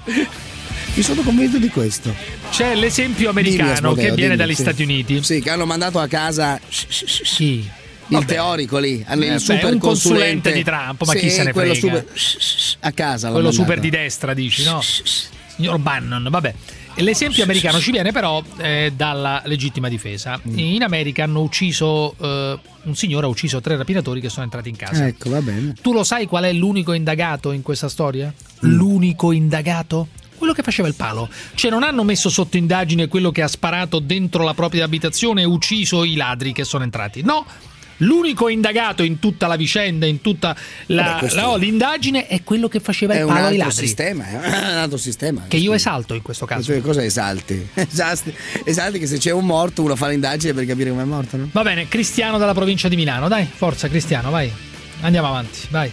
Mi sono convinto di questo. C'è l'esempio Dimmi, americano Asmodeo, che viene dimmi, dagli sì. Stati Uniti. Sì, che hanno mandato a casa Chi? il Vabbè. teorico lì, il Eh, beh, super un consulente consulente di Trump, ma Sì, chi se ne quello frega? super- a casa l'hanno Quello super mandato. di destra, dici, no? Signor Bannon, vabbè. L'esempio americano ci viene però eh, dalla legittima difesa. In America hanno ucciso eh, un signore ha ucciso tre rapinatori che sono entrati in casa. Ecco, va bene. Tu lo sai qual è l'unico indagato in questa storia? L'unico indagato? Quello che faceva il palo. Cioè non hanno messo sotto indagine quello che ha sparato dentro la propria abitazione e ucciso i ladri che sono entrati. No, l'unico indagato in tutta la vicenda, in tutta la, Vabbè, questo la- oh, l'indagine è quello che faceva È il un palo ai altro ladri. sistema, è un altro sistema. Che io esalto in questo caso. Cioè, cosa esalti? Esalti? Esalti che se c'è un morto uno fa l'indagine per capire come è morto, no? Va bene, Cristiano dalla provincia di Milano, dai, forza Cristiano, vai. Andiamo avanti, vai.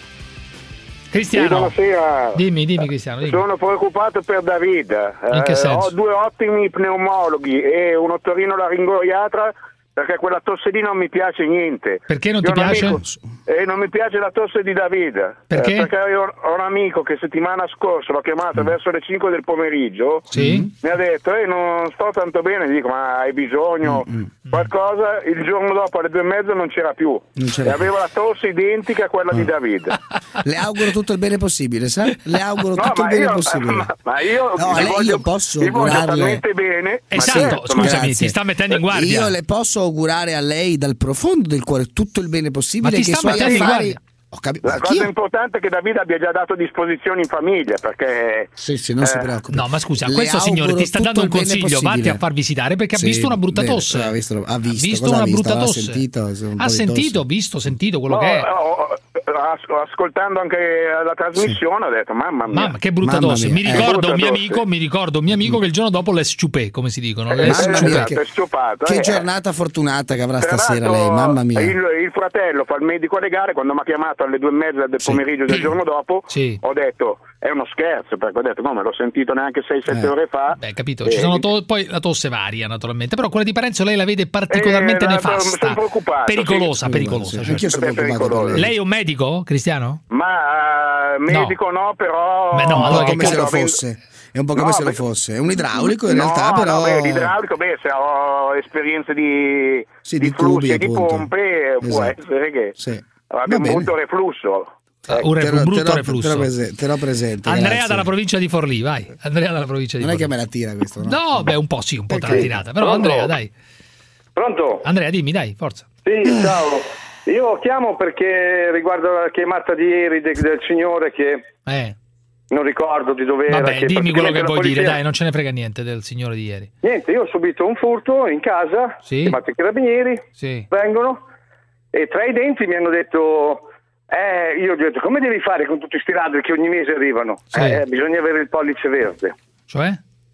Cristiano. Sì, buonasera. Dimmi, dimmi Cristiano, dimmi. Sono preoccupato per David. In che Eh, senso? ho due ottimi pneumologhi e un otorrinolaringoloiatra perché quella tosse lì non mi piace niente. Perché non Io ti ho un piace? amico- eh, non mi piace la tosse di David. Perché? Eh, perché io ho un amico che settimana scorsa l'ho chiamato verso le cinque del pomeriggio. Sì. Mi ha detto, eh, non sto tanto bene. Gli dico, ma hai bisogno qualcosa? Il giorno dopo alle due e mezza non c'era più. Non c'era e aveva la tosse identica a quella di David. Le auguro tutto il bene possibile, sa? Le auguro No, tutto il ma bene io- possibile. ma- ma io no, a vi lei voglio- io posso vi voglio augurarle talmente bene. ma Esatto, certo, scusami, Grazie. ti sta mettendo in guardia. Io le posso augurare a lei dal profondo del cuore tutto il bene possibile. Ma ti che sta i suoi mettendo in affari. guardia? Ho capito. La Ma cosa chi- importante è che Davide abbia già dato disposizioni in famiglia, perché... Sì, sì, non si eh, preoccupi. No, ma scusa, Le questo signore auguro ti sta tutto dando un il bene consiglio, vatti possibile. a far visitare perché Sì, ha visto una brutta bene, tosse. ha visto, ha visto, visto cosa una ha visto? brutta Aveva tosse. sentito, insomma, un po' ha di sentito, tosse. visto, sentito quello no, che è. ho- ho- as- ascoltando anche la trasmissione ho detto, mamma mia. Mamma, che brutta Mamma tosse. mia, Mi eh. ricordo Brutta un mio tosse. amico, mi ricordo un mio amico che il giorno dopo l'è sciupé, come si dicono. Eh, L'è eh, sciupé. esatto, è stupato, Che eh. giornata fortunata che avrà Tra stasera l'altro, lei, mamma mia. Il, il fratello fa il medico legale, quando mi ha chiamato alle due e mezza del pomeriggio del giorno dopo, Sì. ho detto è uno scherzo, perché ho detto no, me l'ho sentito neanche sei sette Eh. ore fa. Beh, capito, Eh, ci sono to- poi la tosse varia naturalmente, però quella di Parenzo lei la vede particolarmente Eh, la- nefasta, sono preoccupato, pericolosa, sì. pericolosa. Sì, cioè. anch'io sono È preoccupato per pericoloso. lei. Lei è un medico, Cristiano? Ma eh, medico no, però... Beh, no, allora Un po' che come se lo Appunto, fosse. È un po' come No, se lo perché- fosse. È un idraulico in no, realtà, però. no, beh, l'idraulico, beh, se ho esperienze di, Sì, di di flussi tubi, e di appunto. pompe, può Esatto. essere che Sì. abbia Va un bene. brutto reflusso. Ah, un, re- Te lo- un brutto te lo- reflusso. te lo prese- te lo presento, Andrea grazie. dalla provincia di Forlì, vai. Andrea dalla provincia di Non è che Forlì. me la tira questo, no? No, beh, un po' sì, un po' te l'ha Perché? tirata. Però Pronto? Andrea, dai. Pronto? Andrea, dimmi, dai, forza. Sì, ciao. Io chiamo perché riguardo la chiamata di ieri de- del signore che Eh. non ricordo di dove era. Vabbè, che dimmi quello praticamente che la vuoi dire, polizia- dai, non ce ne frega niente del signore di ieri. Niente, io ho subito un furto in casa, Sì. chiamato i carabinieri, Sì. vengono e tra i denti mi hanno detto, eh, io gli ho detto, come devi fare con tutti sti ladri che ogni mese arrivano? Sì. Eh, bisogna avere il pollice verde. Cioè?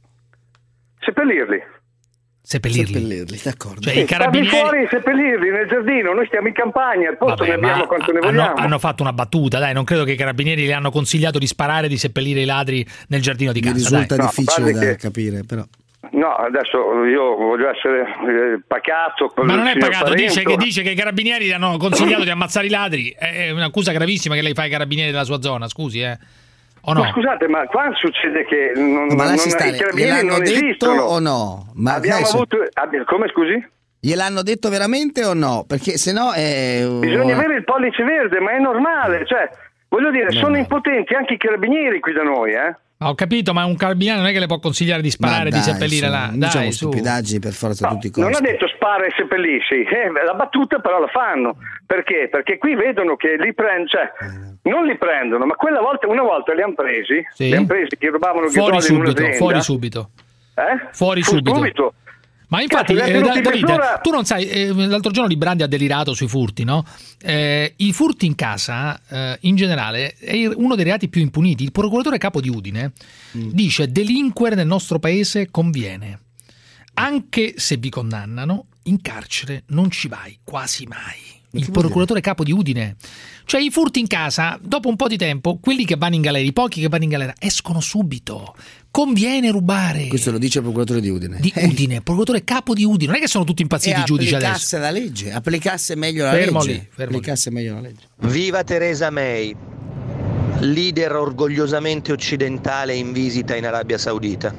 Seppellirli. Seppellirli. Seppellirli, d'accordo. Cioè, Sì, i carabinieri... farli fuori e seppellirli nel giardino, noi stiamo in campagna, il posto Vabbè, ne abbiamo ma quanto ne hanno, vogliamo. hanno fatto una battuta, dai, non credo che i carabinieri le hanno consigliato di sparare e di seppellire i ladri nel giardino di Mi casa. risulta dai. difficile guardi da che- capire, però. No, adesso io voglio essere eh, pacato. Ma non è pagato, dice che, Parenzo. dice che i carabinieri gli hanno consigliato di ammazzare i ladri. È un'accusa gravissima che lei fa ai carabinieri della sua zona, scusi, eh. O no? Ma scusate, ma qua succede che non, Ma non, lasci stare, i carabinieri gliel'hanno non detto esistono o no? Ma abbiamo adesso- avuto abbi- come scusi? Gliel'hanno detto veramente o no? Perché se no è... Bisogna avere il pollice verde, ma è normale, cioè, voglio dire, sono impotenti anche i carabinieri qui da noi, eh? Ma ho capito, ma un carabiniere non è che le può consigliare di sparare e di seppellire su, là. non Dai, diciamo su. stupidaggini per forza a tutti i Non costi. ha detto spara e seppellisci, eh, la battuta però la fanno. Perché? Perché qui vedono che li prendono, cioè, non li prendono, ma quella volta, una volta li hanno presi, Sì. li hanno presi che rubavano il Fuori gasolio in subito, un'azienda. fuori subito. Eh? Fuori Fu subito. subito. Ma infatti, Cazzo, li ha eh, tenuti Davide, mezz'ora- tu non sai, eh, l'altro giorno Librandi ha delirato sui furti, no? Eh, I furti in casa, eh, in generale, è uno dei reati più impuniti. Il procuratore capo di Udine Mm. dice: delinquere nel nostro paese conviene. Anche se vi condannano, in carcere non ci vai quasi mai. Il procuratore capo di Udine. Cioè i furti in casa, dopo un po' di tempo, quelli che vanno in galera, i pochi che vanno in galera, escono subito. Conviene rubare. Questo lo dice il procuratore di Udine. Di Udine, procuratore capo di Udine. Non è che sono tutti impazziti E i giudici adesso. applicasse la legge, applicasse meglio la Fermo legge. lì, fermo applicasse meglio la legge. Viva Theresa May, leader orgogliosamente occidentale in visita in Arabia Saudita.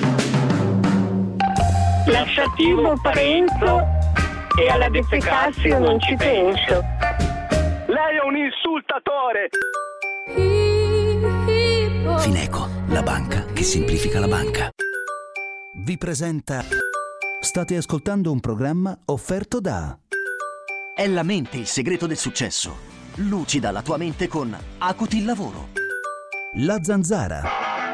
Lasciativo Parenzo e alla defecazio non ci penso. Lei è un insultatore. Fineco, la banca che semplifica la banca. Vi presenta. State ascoltando un programma offerto da. È la mente il segreto del successo. Lucida la tua mente con Acuti il lavoro. La Zanzara.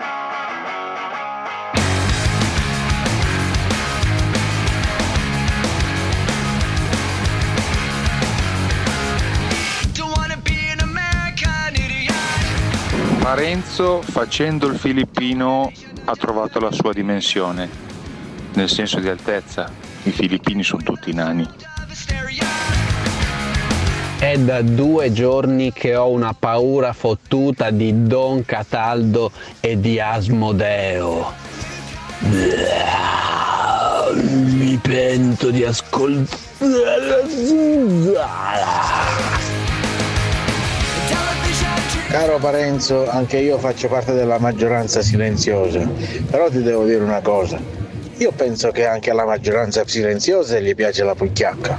Parenzo, facendo il filippino, ha trovato la sua dimensione, nel senso di altezza. I filippini sono tutti nani. È da due giorni che ho una paura fottuta di Don Cataldo e di Asmodeo. Mi pento di ascoltare. Caro Parenzo, anche io faccio parte della maggioranza silenziosa, però ti devo dire una cosa, io penso che anche alla maggioranza silenziosa gli piace la pucchiacca.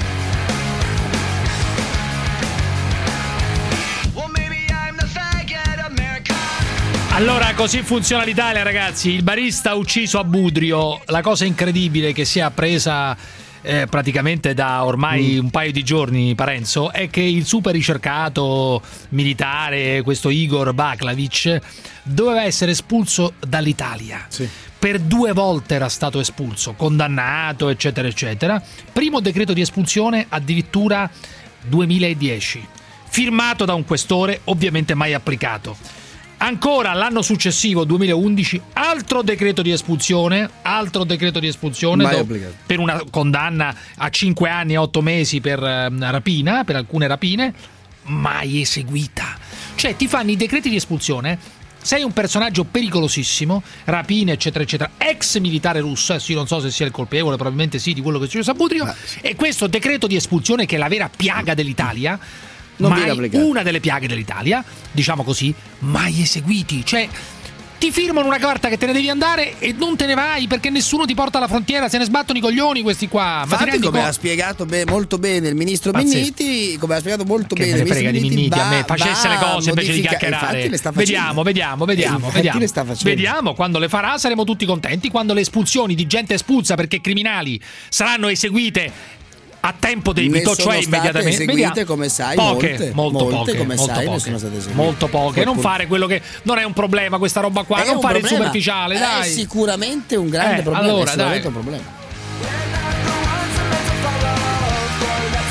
Allora, così funziona l'Italia, ragazzi. Il barista ucciso a Budrio. La cosa incredibile che si è appresa eh, praticamente da ormai mm. un paio di giorni, Parenzo, è che il super ricercato militare, questo Igor Baklavic, doveva essere espulso dall'Italia. Sì. Per due volte era stato espulso, condannato, eccetera, eccetera. Primo decreto di espulsione addirittura duemiladieci, firmato da un questore, ovviamente mai applicato. Ancora l'anno successivo, duemilaundici, altro decreto di espulsione, altro decreto di espulsione Mai do, applicato. per una condanna a cinque anni e otto mesi per eh, rapina, per alcune rapine, mai eseguita. Cioè ti fanno i decreti di espulsione, sei un personaggio pericolosissimo, rapine, eccetera, eccetera, ex militare russo, eh, sì, non so se sia il colpevole, probabilmente sì, di quello che è successo a Budrio, ah, sì. E questo decreto di espulsione, che è la vera piaga dell'Italia, Non mai una delle piaghe dell'Italia, diciamo così, mai eseguiti. Cioè ti firmano una carta che te ne devi andare e non te ne vai perché nessuno ti porta alla frontiera, se ne sbattono i coglioni questi qua. Ma Infatti, come co- ha spiegato be- molto bene il ministro Pazzesco. Minniti, come ha spiegato molto che bene me il ne ministro frega di Minniti, Minniti, va, a me facesse va le cose invece di modifica- chiacchierare. infatti le sta facendo. Vediamo, vediamo, vediamo, Infatti vediamo. le sta facendo. Vediamo, quando le farà saremo tutti contenti, quando le espulsioni di gente espulsa perché criminali saranno eseguite a tempo debito, Ne sono cioè state immediatamente. eseguite, Vediamo. come sai, poche, molte, molto molte, poche, come molto sai, ne poche, sono state eseguite. molto poche. Non fare quello che non è un problema, questa roba qua, È non un fare il problema. superficiale, È dai. sicuramente un grande Eh, problema, allora, è sicuramente dai. un problema.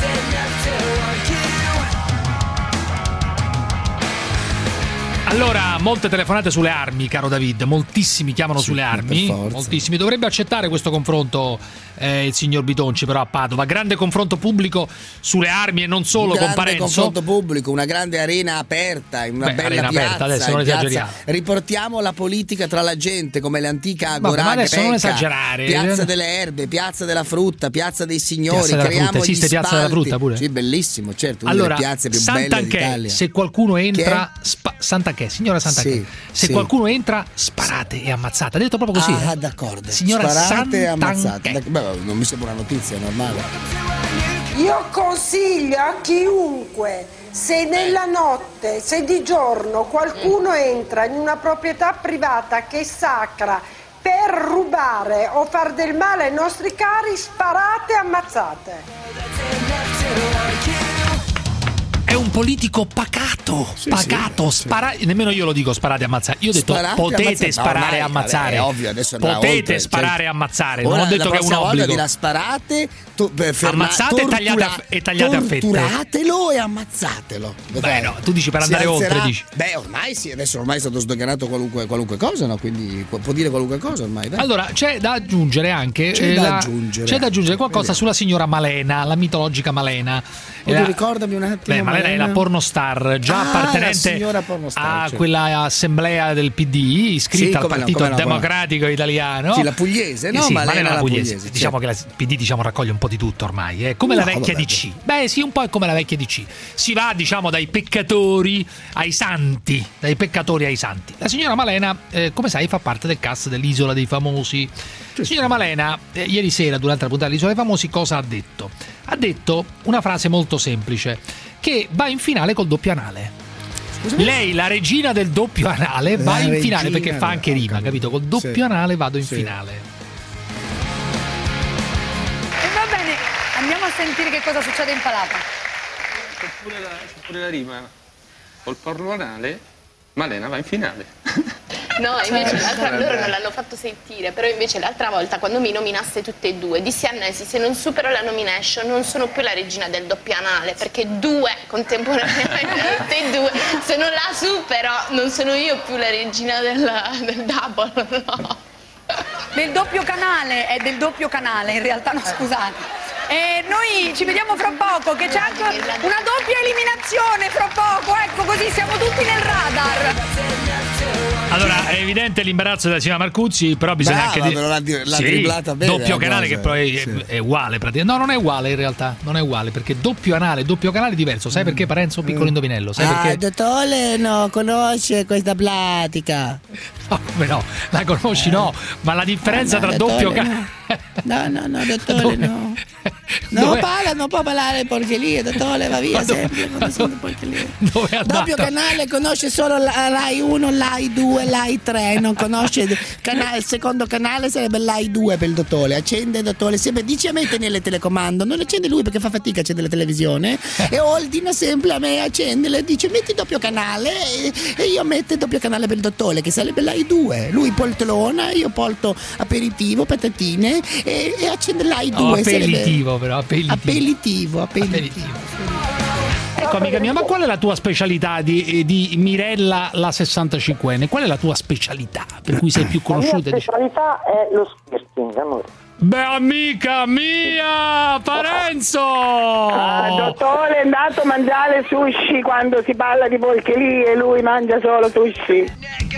Allora, ha molte telefonate sulle armi, caro David, moltissimi chiamano sì, sulle armi, moltissimi. Dovrebbe accettare questo confronto eh, il signor Bitonci, però a Padova, grande confronto pubblico sulle armi e non solo, con Parenzo. Un grande confronto pubblico, una grande arena aperta, in una Beh, bella arena piazza, aperta, adesso non piazza. esageriamo. Riportiamo la politica tra la gente come l'antica Agorà, ma adesso Greca, non esagerare. Piazza delle Erbe, Piazza della Frutta, Piazza dei Signori, Piazza della creiamo frutta. Esiste gli Piazza della Frutta pure? Sì, bellissimo, certo, una allora, delle piazze più Sant'Anché, belle d'Italia. se qualcuno entra spa- Sant'Anché, signora Sant'Anché, Sì, se sì. qualcuno entra sparate e ammazzate. Ha detto proprio così. Ah, eh? d'accordo. Signora Sparate e Sant'Anché. ammazzate. Beh, non mi sembra una notizia, è normale. Io consiglio a chiunque, se nella notte, se di giorno qualcuno entra in una proprietà privata che è sacra per rubare o far del male ai nostri cari, sparate e ammazzate. È un politico pacato, sì, pacato, sì, spara- sì. Nemmeno io lo dico sparate e ammazzare. Io ho detto sparate potete sparare e ammazzare. È ovvio, adesso potete oltre, sparare e cioè, ammazzare. Ora, non ho detto che è un obbligo. Dirà sparate, to- ferma- ammazzate tortura- e tagliate a, e tagliate a fette. Torturatelo e ammazzatelo. Beh, no, tu dici per andare oltre, dici. Beh, ormai sì, adesso ormai è stato sdoganato qualunque, qualunque cosa, no? Quindi può dire qualunque cosa ormai. Dai. Allora, c'è da aggiungere anche c'è, eh, da, la, aggiungere. c'è da aggiungere qualcosa Vediamo. sulla signora Malena, la mitologica Malena. La, ricordami un attimo. Beh, Malena, Malena è la pornostar, già ah, appartenente pornostar, a certo. quella assemblea del P D, iscritta sì, al Partito no, Democratico no. Italiano. Sì, la pugliese, no? Eh sì, Malena, Malena la pugliese. pugliese diciamo certo. che la P D diciamo raccoglie un po' di tutto ormai, è come no, la vecchia vabbè. D C. Beh, sì, un po' è come la vecchia D C. Si va, diciamo, dai peccatori ai santi, dai peccatori ai santi. La signora Malena, eh, come sai, fa parte del cast dell'Isola dei Famosi. La signora Malena, eh, ieri sera, durante la puntata dell'Isola dei Famosi, cosa ha detto? Ha detto una frase molto semplice, che va in finale col doppio anale. Scusami? Lei, la regina del doppio anale, la va in finale perché fa anche rima, capito? Col doppio sì. anale vado in sì. finale. E va bene, andiamo a sentire che cosa succede in Palapa. C'è pure la, c'è pure la rima. Col porno anale, Malena va in finale. No, invece l'altra, loro non l'hanno fatto sentire, però invece l'altra volta quando mi nominaste tutte e due dissi a Nesi: se non supero la nomination non sono più la regina del doppio anale, perché due contemporaneamente tutte e due, se non la supero non sono io più la regina del, del double, no. Del doppio canale, è del doppio canale in realtà, no scusate. E noi ci vediamo fra poco, che c'è anche una doppia eliminazione fra poco, ecco, così siamo tutti nel radar. Allora, è evidente l'imbarazzo della signora Marcuzzi, però bisogna Brava, anche dire l'ha, l'ha sì, driblata bene. Doppio canale, che poi è, sì. è uguale praticamente. No, non è uguale in realtà, non è uguale, perché doppio anale, doppio canale è diverso. Sai perché, Parenzo? Piccolo indovinello. Sai ah, perché? Il dottore no, conosce questa pratica. No, come no, la conosci no, ma la differenza ah, no, tra doppio canale. No, no, no, dottore, Dove? no. Non parla, non può parlare porcherie, dottore, va via sempre. Dove è doppio canale conosce solo la Rai uno, Rai due, Rai tre, non conosce il, canale, il secondo canale sarebbe Rai due per il dottore. Accende il dottore, sempre dice a me tenere il telecomando, non accende lui perché fa fatica a accendere la televisione e ordina sempre a me accendere, dice metti doppio canale e, e io metto il doppio canale per il dottore che sarebbe Rai due. Lui poltrona, io porto aperitivo, patatine e, e accende Rai due. Oh, aperitivo però, aperitivo. Aperitivo, aperitivo. Ecco amica mia, ma qual è la tua specialità di, di Mirella la sessantacinquenne? Qual è la tua specialità per cui sei più conosciuta? La mia specialità è lo skirting, amore. Beh, amica mia, Parenzo! Ah, dottore è andato a mangiare sushi quando si parla di porcherie e lui mangia solo sushi.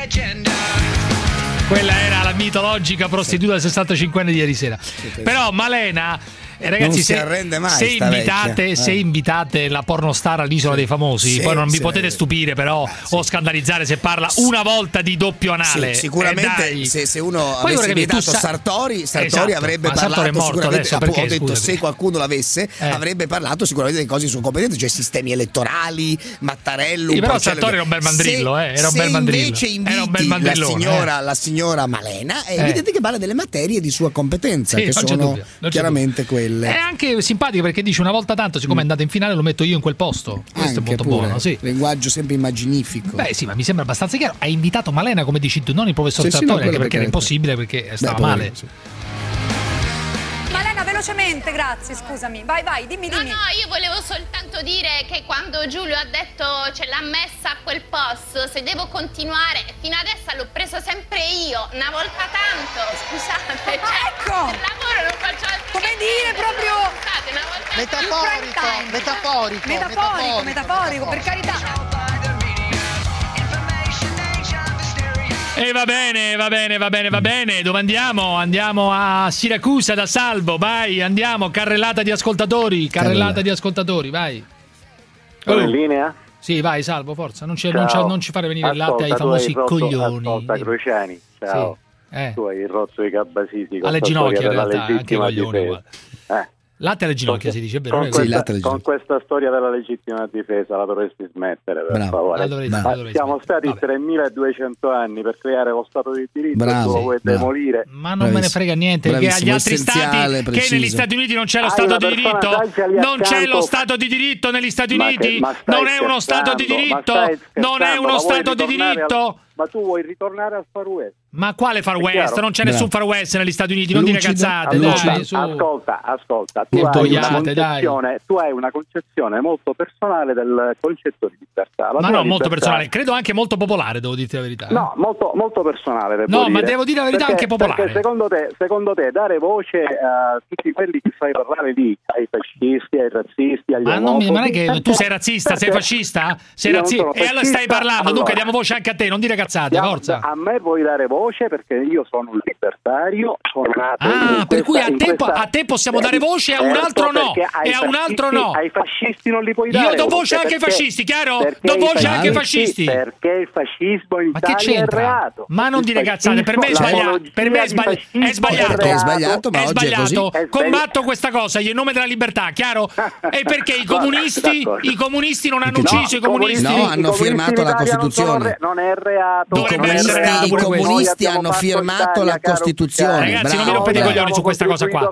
Quella era la mitologica prostituta sì. sessantacinquenne di ieri sera. Sì, però Malena, eh, ragazzi, non se, si arrende mai, se invitate, se invitate la pornostar all'Isola sì. dei Famosi, sì, poi non vi sì, potete stupire però ah, sì. o scandalizzare se parla una volta di doppio anale. Sì, sicuramente eh, se, se uno poi avesse invitato sa- Sartori, Sartori esatto, avrebbe parlato Sartori è morto sicuramente, adesso, appunto, perché, ho detto scusami. se qualcuno l'avesse eh. avrebbe parlato sicuramente di cose di sue competenze, cioè sistemi elettorali, Mattarello. Sì, però Sartori era un bel mandrillo, se, eh, era un bel mandrillo. Invece inviti era un bel la signora, eh. la signora Malena, è evidente eh. che parla delle materie di sua competenza, sì, che sono dubbio, chiaramente quelle. È anche simpatico perché dice una volta tanto, siccome mm. è andato in finale lo metto io in quel posto. Questo anche è molto pure. buono, sì. Linguaggio sempre immaginifico. Beh sì, ma mi sembra abbastanza chiaro. Ha invitato Malena, come dici tu, non il professor sì, Sartori, sì, no, anche perché era impossibile perché stava Beh, male. Sì. Malena, velocemente, grazie, scusami. Vai, vai, dimmi, dimmi. No, no, io volevo soltanto dire che quando quando Giulio ha detto ce l'ha messa a quel posto, se devo continuare, fino adesso l'ho preso sempre io, una volta tanto, scusate, cioè, ecco! il lavoro non faccio altro. Come dire proprio scusate, una volta metaforico, metaforico, metaforico, metaforico, per carità. E va bene, va bene, va bene, va bene. Dove andiamo? Andiamo a Siracusa da Salvo, vai, andiamo, carrellata di ascoltatori, carrellata Carrella. di ascoltatori, vai. Sono in linea? Sì, vai, Salvo, forza, non ci, non ci, non ci fare venire ascolta, il latte ai famosi rotto, coglioni. Ascolta, Crociani, ciao. Sì. Eh. Tu hai il rozzo di Cabasisi alle ginocchia in realtà, anche i coglioni uguali. Eh. Latte alle ginocchia si dice, è vero? Con, questa, sì, con questa storia della legittima difesa la dovresti smettere, per Bravo. favore. La dovresti, la dovresti Siamo stati Vabbè. tremiladuecento anni per creare lo Stato di diritto, Bravo. tu lo vuoi Bravo. demolire. Ma non Bravissimo. me ne frega niente, che agli altri stati, preciso. che negli Stati Uniti non c'è lo Hai Stato di diritto, non c'è lo Stato di diritto negli Stati Uniti, ma che, ma non è uno Stato di diritto, non è uno Stato di diritto. Ma tu vuoi ritornare al Far West? Ma quale Far West? Non c'è nessun Far West negli Stati Uniti, non Lucido. dire cazzate, ascolta, dai, su. Ascolta, ascolta, tu hai, togliate, dai. tu hai una concezione molto personale del concetto di libertà. La ma no, libertà... molto personale, credo anche molto popolare, devo dirti la verità. No, molto, molto personale, devo No, dire. ma devo dire la verità, perché, anche popolare. Perché secondo te, secondo te dare voce a tutti quelli che fai parlare lì, ai fascisti, ai razzisti, agli ma omofobi... Non, ma non è che perché, tu sei razzista, perché? sei fascista? Sei razzi... E allora stai parlando, allora, dunque diamo voce anche a te, non dire cazzate, diamo, forza. A me vuoi dare voce perché io sono un libertario, sono nato Ah, per questa, cui a te, questa... a te possiamo dare voce, a un altro no, e a un altro no. Ai fascisti non li puoi dare. Io do voce anche ai fascisti, chiaro? Do voce anche ai fascisti. Perché il fascismo in ma che Italia c'entra? è reato. Ma non dire cazzate, per me è sbagliato. Per me è sbagliato. È sbagliato. È sbagliato, ma è oggi è così. Combatto questa cosa in nome della libertà, chiaro? E perché i comunisti, i comunisti non hanno ucciso i comunisti? No, hanno firmato la Costituzione. Non è reato. Dovrebbe essere reato pure questo. I comunisti hanno firmato la Costituzione. Ragazzi, non mi rompete i coglioni su questa cosa qua.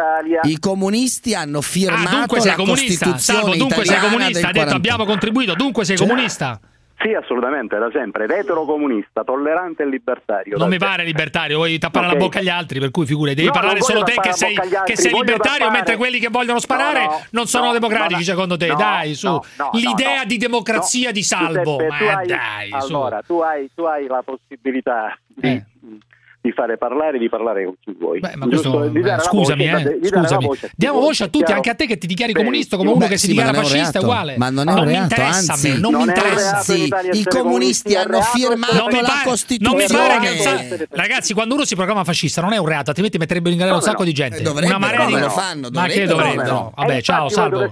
I comunisti hanno firmato ah, dunque sei la comunista. Costituzione Salvo, dunque sei comunista, ha detto abbiamo contribuito, dunque sei cioè, comunista. Sì, assolutamente, da sempre, retro-comunista, tollerante e libertario. Non mi pare libertario, vuoi tappare okay. la bocca agli altri, per cui figurati, devi no, parlare solo te che sei, che sei libertario, tappare... mentre quelli che vogliono sparare no, no, non sono no, democratici no, secondo te, no, dai, su. No, no, L'idea no, di democrazia no, di Salvo, Giuseppe, ma hai, dai, allora, su. tu hai, tu hai la possibilità di... Eh. di fare parlare, di parlare con chi vuoi. Beh, ma questo, Giusto, eh, scusami, voce, eh, scusami. Voce, diamo voce a tutti, chiaro? Anche a te che ti dichiari Beh, comunista come uno beh, che si sì, dichiara fascista, uguale. Ma non è un non reato, mi interessa anzi, a me, non, non mi interessa. Sì, i comunisti hanno firmato la pare, Costituzione. Non mi pare che ragazzi, quando uno si proclama fascista non è un reato, altrimenti metterebbero in galera un sacco di gente. Una marea di lo fanno, ma che dovrebbero? Vabbè, ciao, Salvo.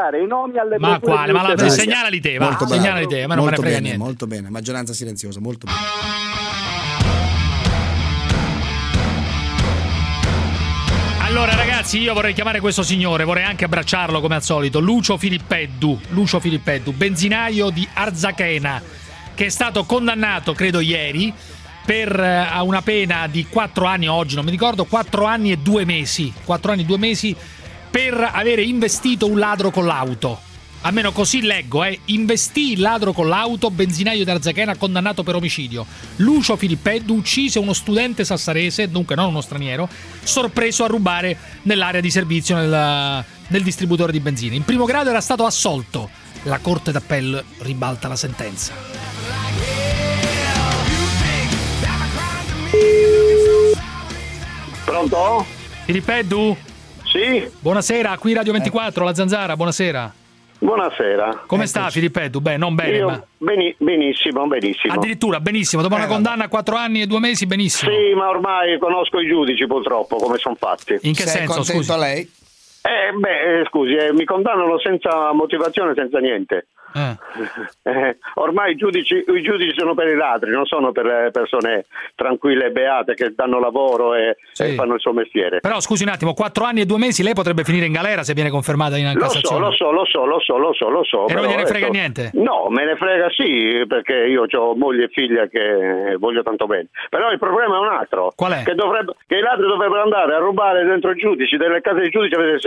Ma quale? Ma segnalali te, va, segnalali te, a me non me ne frega niente. Molto bene, maggioranza silenziosa, molto bene. Allora ragazzi, io vorrei chiamare questo signore, vorrei anche abbracciarlo come al solito, Lucio Filippeddu, Lucio Filippeddu, benzinaio di Arzachena, che è stato condannato, credo ieri, per a una pena di quattro anni, oggi non mi ricordo, quattro anni e due mesi, quattro anni e due mesi per avere investito un ladro con l'auto. Almeno così leggo, eh. Investì il ladro con l'auto, benzinaio di Arzachena condannato per omicidio. Lucio Filippeddu uccise uno studente sassarese, dunque non uno straniero, sorpreso a rubare nell'area di servizio nel, nel distributore di benzina. In primo grado era stato assolto. La Corte d'Appello ribalta la sentenza. Pronto? Filippeddu? Sì. Buonasera, qui Radio ventiquattro, La Zanzara, buonasera. Buonasera. Come sta Filippeddu? Beh, non bene, Io, ma... beni, benissimo, benissimo. Addirittura benissimo, dopo eh, una condanna a quattro anni e due mesi, benissimo. Sì, ma ormai conosco i giudici purtroppo, come sono fatti. In che Sei senso, scusi? lei? Eh, beh, scusi, eh, mi condannano senza motivazione, senza niente. Eh. Eh, ormai i giudici, i giudici sono per i ladri, non sono per le persone tranquille e beate che danno lavoro e, sì. e fanno il suo mestiere. Però scusi un attimo, quattro anni e due mesi lei potrebbe finire in galera se viene confermata in Cassazione. Lo so, lo so, lo so, lo so, lo so. E però, non gliene frega ecco, niente? No, me ne frega sì, perché io ho moglie e figlia che voglio tanto bene. Però il problema è un altro. Qual è? Che, dovrebbe, che i ladri dovrebbero andare a rubare dentro i giudici, delle case dei giudici, a vedere se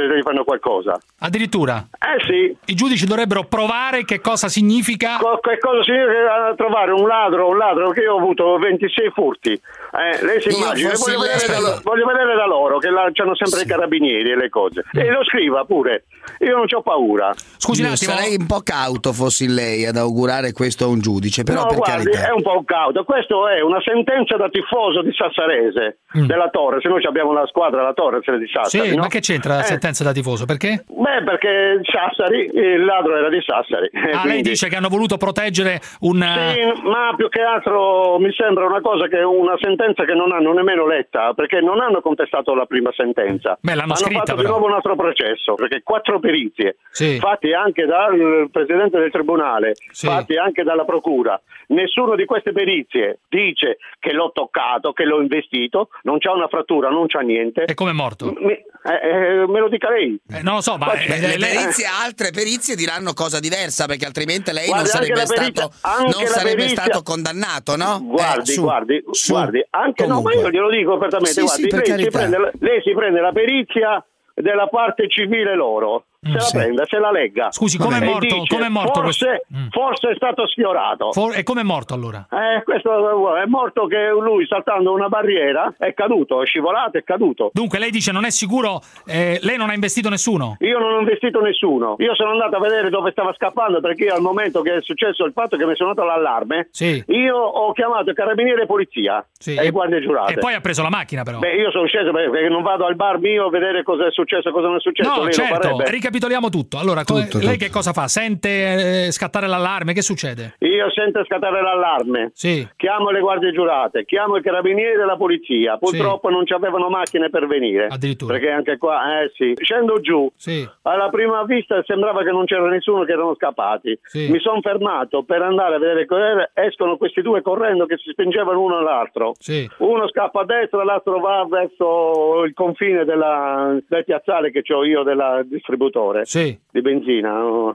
se gli fanno qualcosa. Addirittura? Eh sì. I giudici dovrebbero provare che cosa significa... Co- che cosa significa trovare un ladro, un ladro, perché io ho avuto ventisei furti. Eh, lei si Io immagina, fossi voglio vedere, lei- da, voglio vedere da loro, che là c'hanno sempre Sì. i carabinieri e le cose. E lo scriva pure, io non c'ho paura. Scusi un Io attimo. sarei un po' cauto fossi lei ad augurare questo a un giudice, però no, per guardi, carità. è un po' un cauto. Questo è una sentenza da tifoso di Sassarese, Mm. della Torre. Se noi abbiamo la squadra, la Torre di Sassari. Sì, no? ma che c'entra la Eh. sentenza da tifoso? Perché? Beh, perché Sassari, il ladro era di Sassari. Ah, Quindi- lei dice che hanno voluto proteggere un... Sì, ma più che altro mi sembra una cosa che una sentenza che non hanno nemmeno letta, perché non hanno contestato la prima sentenza. Beh, l'hanno hanno scritta, fatto però. di nuovo un altro processo, perché quattro perizie Sì. fatti anche dal presidente del tribunale, Sì. fatti anche dalla procura. Nessuno di queste perizie dice che l'ho toccato, che l'ho investito, non c'ha una frattura, non c'ha niente. E come è morto? Mi- eh, eh, me lo dica lei. Eh, non lo so, ma... Beh, eh, Le lei- perizie, altre perizie diranno cosa diversa, perché altrimenti lei Guardi, non anche sarebbe la perizia- stato anche non la sarebbe perizia- stato condannato, no? Guardi, Eh, su, guardi, su. guardi, anche Comunque. no, ma io glielo dico apertamente, Sì, guardi, sì, per lei, si carità. prende, la- lei si prende la perizia della parte civile loro, se la sì. prenda, se la legga. Scusi, com'è E morto- dice, com'è morto forse, questo- Mm. forse è stato sfiorato. For- e come è morto allora? Eh, questo è morto che lui saltando una barriera è caduto, è scivolato, è caduto. Dunque lei dice non è sicuro, eh, lei non ha investito nessuno? Io non ho investito nessuno. Io sono andato a vedere dove stava scappando, perché io al momento che è successo il fatto che mi è suonato l'allarme, Sì. io ho chiamato i carabinieri e polizia Sì. e i guardie giurate. E poi ha preso la macchina però. Beh, io sono sceso perché non vado al bar mio a vedere cosa è successo e cosa non è successo. No, Lei lo certo, farebbe? ricapitoliamo tutto. Allora, come- Tutto, lei tutto. che cosa fa? Sente eh, scattare l'allarme? Che succede? Io sento scattare l'allarme, Sì. chiamo le guardie giurate, chiamo i carabinieri e la polizia. Purtroppo non ci avevano macchine per venire. Addirittura. Perché anche qua, eh sì. Scendo giù. Sì. Alla prima vista sembrava che non c'era nessuno, che erano scappati. Sì. Mi sono fermato per andare a vedere cosa era. Escono questi due correndo che si spingevano uno all'altro. Sì. Uno scappa a destra, l'altro va verso il confine della, del piazzale che ho io del distributore Sì. di benzina. no?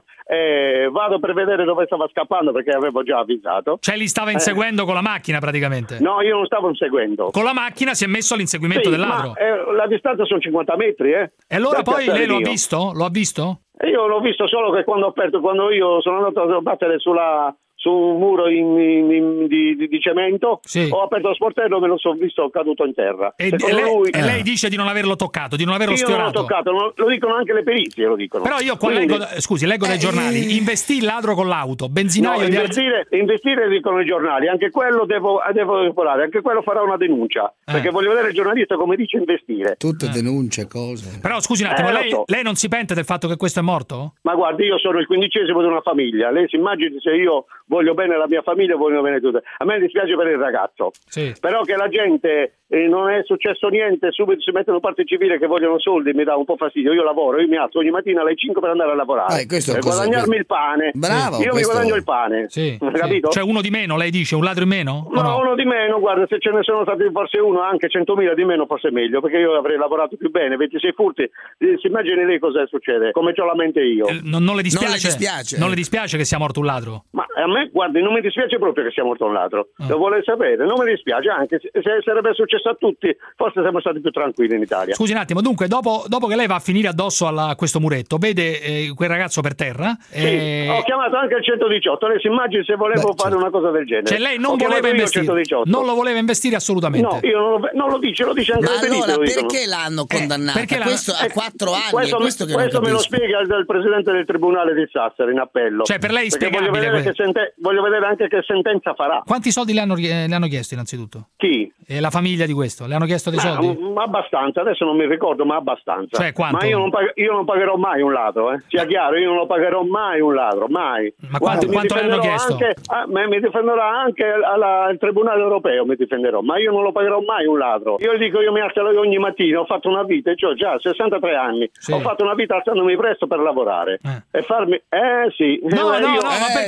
E vado per vedere dove stava scappando perché avevo già avvisato. Cioè li stava Eh. inseguendo con la macchina praticamente? No, io non stavo inseguendo. Con la macchina si è messo all'inseguimento Sì, del ladro. ma, eh, la distanza sono cinquanta metri, eh. E allora dal poi piazzale lei lo ha mio. visto? Lo ha visto? E io l'ho visto solo che quando ho aperto, quando io sono andato a battere sulla, su un muro in, in- in- di, di- di cemento, Sì. ho aperto lo sportello e me lo sono visto caduto in terra. E, e Secondo lei, lui, e lei dice di non averlo toccato, di non averlo io non l'ho sfiorato. toccato, non- lo dicono anche le perizie, lo dicono. Però io qua Quindi- leggo, scusi, leggo dai giornali, investì il ladro con l'auto, No, benzinaio di Arz- investire, investire dicono i giornali, anche quello devo, devo fare, anche quello farà una denuncia, Eh. perché voglio vedere il giornalista come dice investire. Tutte denunce, cose. Però scusi un attimo, Eh, lo lei, so. lei non si pente del fatto che questo è morto? Ma guardi, io sono il quindicesimo di una famiglia, lei si immagini se io voglio bene la mia famiglia e voglio bene tutte. A me dispiace per il ragazzo, Sì. però che la gente eh, non è successo niente, subito si mettono parte civile che vogliono soldi, mi dà un po' fastidio. Io lavoro, io mi alzo ogni mattina alle cinque per andare a lavorare, Eh, questo è per cosa- guadagnarmi il pane. Bravo, Io mi questo- guadagno il pane, Sì, hai sì. capito? Cioè uno di meno, lei dice, un ladro in meno? O No, no? uno di meno, guarda, se ce ne sono stati forse uno, anche centomila di meno, forse meglio, perché io avrei lavorato più bene, ventisei furti, eh, si immagini lei cosa succede, come c'ho la mente io. Eh, Non, non le dispiace? Non le dispiace. Non le dispiace che sia morto un ladro? Ma a me, guardi, non mi dispiace proprio che sia morto un ladro, Ah. lo vuole sapere, non mi dispiace, anche se, se sarebbe successo a tutti, forse siamo stati più tranquilli in Italia. Scusi un attimo, dunque, dopo, dopo che lei va a finire addosso alla- a questo muretto, vede eh, quel ragazzo per terra? Sì, eh, ho chiamato anche il centodiciotto, lei si immagini se volevo Beh, fare una cosa del genere. Cioè lei non Ho chiamato voleva io il investire? centodiciotto. Non lo voleva investire assolutamente? No, io non lo, non lo dice, lo dice anche Ma le perizie, allora lo dicono. perché l'hanno condannata? perché la- Questo a Eh, quattro anni, questo, è me- questo che non questo me lo capisco. spiega il, il presidente del tribunale di Sassari in appello. Cioè, per lei è Perché voglio spiegabile vedere, che que- sente- voglio vedere anche che sentenza farà. Quanti soldi le hanno, rie- le hanno chiesto innanzitutto? Chi? E la famiglia di questo? Le hanno chiesto dei Ma, soldi? mm, abbastanza, adesso non mi ricordo, ma abbastanza. Cioè, quanto? Ma io non, pag- io non pagherò mai un ladro, eh. Sia chiaro, io non lo pagherò mai un ladro, mai. Ma quanto- mi quanto le hanno difenderò chiesto? Anche, ah, ma mi difenderò anche alla- al Tribunale Europeo, mi difenderò, ma io non lo pagherò mai un ladro. Io gli dico, io mi alzo ogni mattina, ho fatto una vita, cioè già sessantatré anni, Sì. ho fatto una vita alzandomi presto per lavorare. Eh. E farmi... Eh sì. No, Eh, no, io- no, ma Eh, per- sì. no, No,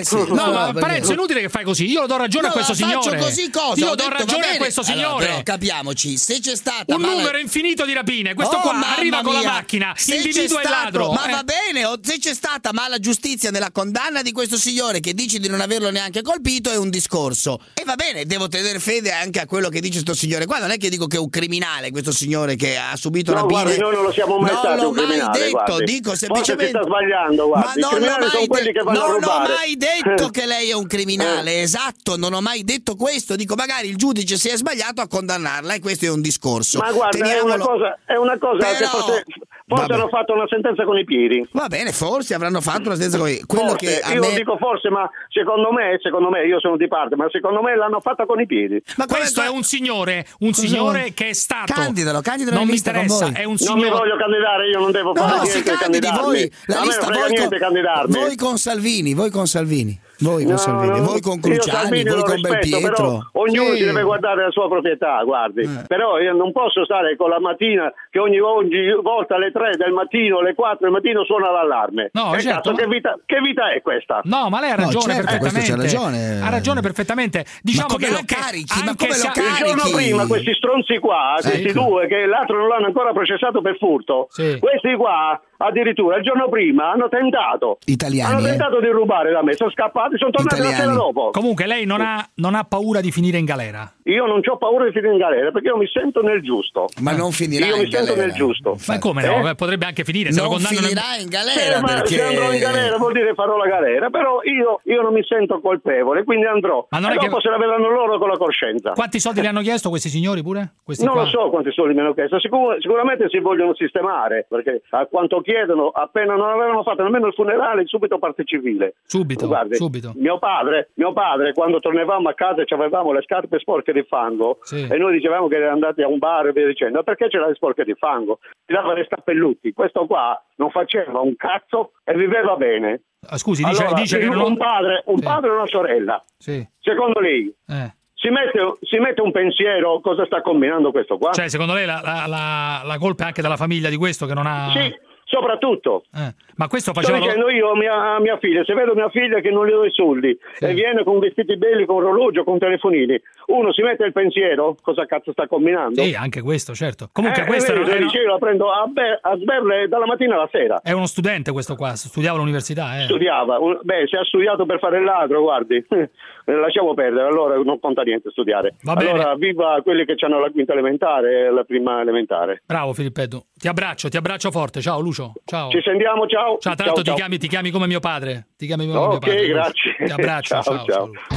no, ma Parenzo, è inutile che fai così. Io do ragione no, a questo signore. Faccio così cosa? Io Ho do detto, ragione a questo signore. Allora, però capiamoci, se c'è stata un mala... numero infinito di rapine, questo oh, qua arriva con mia. la macchina, se individua il ladro. Ma eh. va bene, se c'è stata mala giustizia nella condanna di questo signore che dice di non averlo neanche colpito è un discorso. E va bene, devo tenere fede anche a quello che dice sto signore qua. Non è che dico che è un criminale questo signore che ha subito no, rapine. Guardi, noi non lo siamo mai non stati l'ho un mai criminale, detto, guardi. dico semplicemente. Forse si sta sbagliando, guardi. Ma non l'ho mai, sono quelli che vanno non a rubare. l'ho mai detto che lei è un criminale, eh. esatto, non ho mai detto questo. Dico magari il giudice si è sbagliato a condannarla e questo è un discorso. Ma guarda, Teniamolo... è una cosa, è una cosa Però... che forse, forse hanno fatto una sentenza con i piri. Va bene, forse avranno fatto una sentenza con i quello forse, che a io me... dico forse, ma secondo me, secondo me, io sono di parte, ma secondo me l'hanno fatta con i piedi. Ma questo è un signore, un Cosa? signore che è stato. Candidalo, candidalo non mi lista con interessa, voi. è un Non signore. mi voglio candidare, io non devo No, fare si niente candidi candidarmi. voi, la a me lista non frega voi niente con, candidarmi. voi con Salvini, voi con Salvini. Voi con No, Salvini, no, voi con io Cruciani, Salvini voi lo con rispetto, Belpietro. però ognuno Sì. si deve guardare la sua proprietà, guardi. Eh. Però io non posso stare con la mattina che ogni, ogni volta alle tre del mattino, alle quattro del mattino suona l'allarme. No, che, certo, cazzo, ma... che, vita, che vita è questa? No, ma lei ha No, ragione certo, perfettamente. questo c'ha ragione. Ha ragione perfettamente. Diciamo Ma come che lo anche, carichi? Ma anche come lo se- carichi? Il giorno prima questi stronzi qua, Sì, questi ecco. due, che l'altro non l'hanno ancora processato per furto, Sì. questi qua addirittura il giorno prima hanno tentato. Italiani, hanno eh? tentato di rubare da me, sono scappati, sono tornati Italiani. la sera dopo. Comunque lei non ha, non ha paura di finire in galera. Io non ho paura di finire in galera perché io mi sento nel giusto. Ma non finirà Io in mi sento galera. nel giusto. Ma come no? Eh? Potrebbe anche finire. Se Non lo condannano finirà in Eh, galera ma perché... se andrò in galera vuol dire farò la galera, però io, io non mi sento colpevole, quindi andrò. Ma non e è dopo che- se la vedranno loro con la coscienza. Quanti soldi le hanno chiesto questi signori pure? Questi Non qua? lo so quanti soldi mi hanno chiesto, Sicur- sicuramente si vogliono sistemare, perché a quanto chiedono, appena non avevano fatto nemmeno il funerale, subito parte civile. Subito, Guardi, subito. Mio padre, mio padre, quando tornavamo a casa e avevamo le scarpe sporche di fango, Sì. e noi dicevamo che erano andati a un bar e via dicendo, perché c'era le sporche di fango? Ti dava le stappelluti, questo qua non faceva un cazzo e viveva bene. Ah, scusi, dice, Allora, dice che un non... padre, un Sì. padre e una sorella, Sì. secondo lei Eh. si mette, si mette un pensiero, cosa sta combinando questo qua? Cioè, secondo lei la, la, la, la colpa è anche della famiglia di questo che non ha... Sì, soprattutto. Eh. Ma questo Sto faceva... dicendo io a mia, a mia figlia, se vedo mia figlia che non gli do i soldi Sì. e viene con vestiti belli, con orologio, con telefonini, uno si mette il pensiero, cosa cazzo sta combinando? Sì, anche questo, certo. Comunque eh, questo è vero, era- se dice, io la prendo a, be- a sberle dalla mattina alla sera. è uno studente questo qua, studiava all'università. Eh. Studiava, un- beh, se ha studiato per fare il ladro, guardi, lasciamo perdere, allora non conta niente studiare. Va bene. Allora, viva quelli che hanno la quinta elementare e la prima elementare. Bravo Filippetto, ti abbraccio, ti abbraccio forte. Ciao Lucio, ciao. Ci sentiamo, ciao. Ciao, tra Ciao, l'altro ciao. ti chiami, ti chiami come mio padre. Ti chiami come mio Ok, padre. Lucio. grazie. Ti abbraccio, Ciao, ciao. ciao. ciao.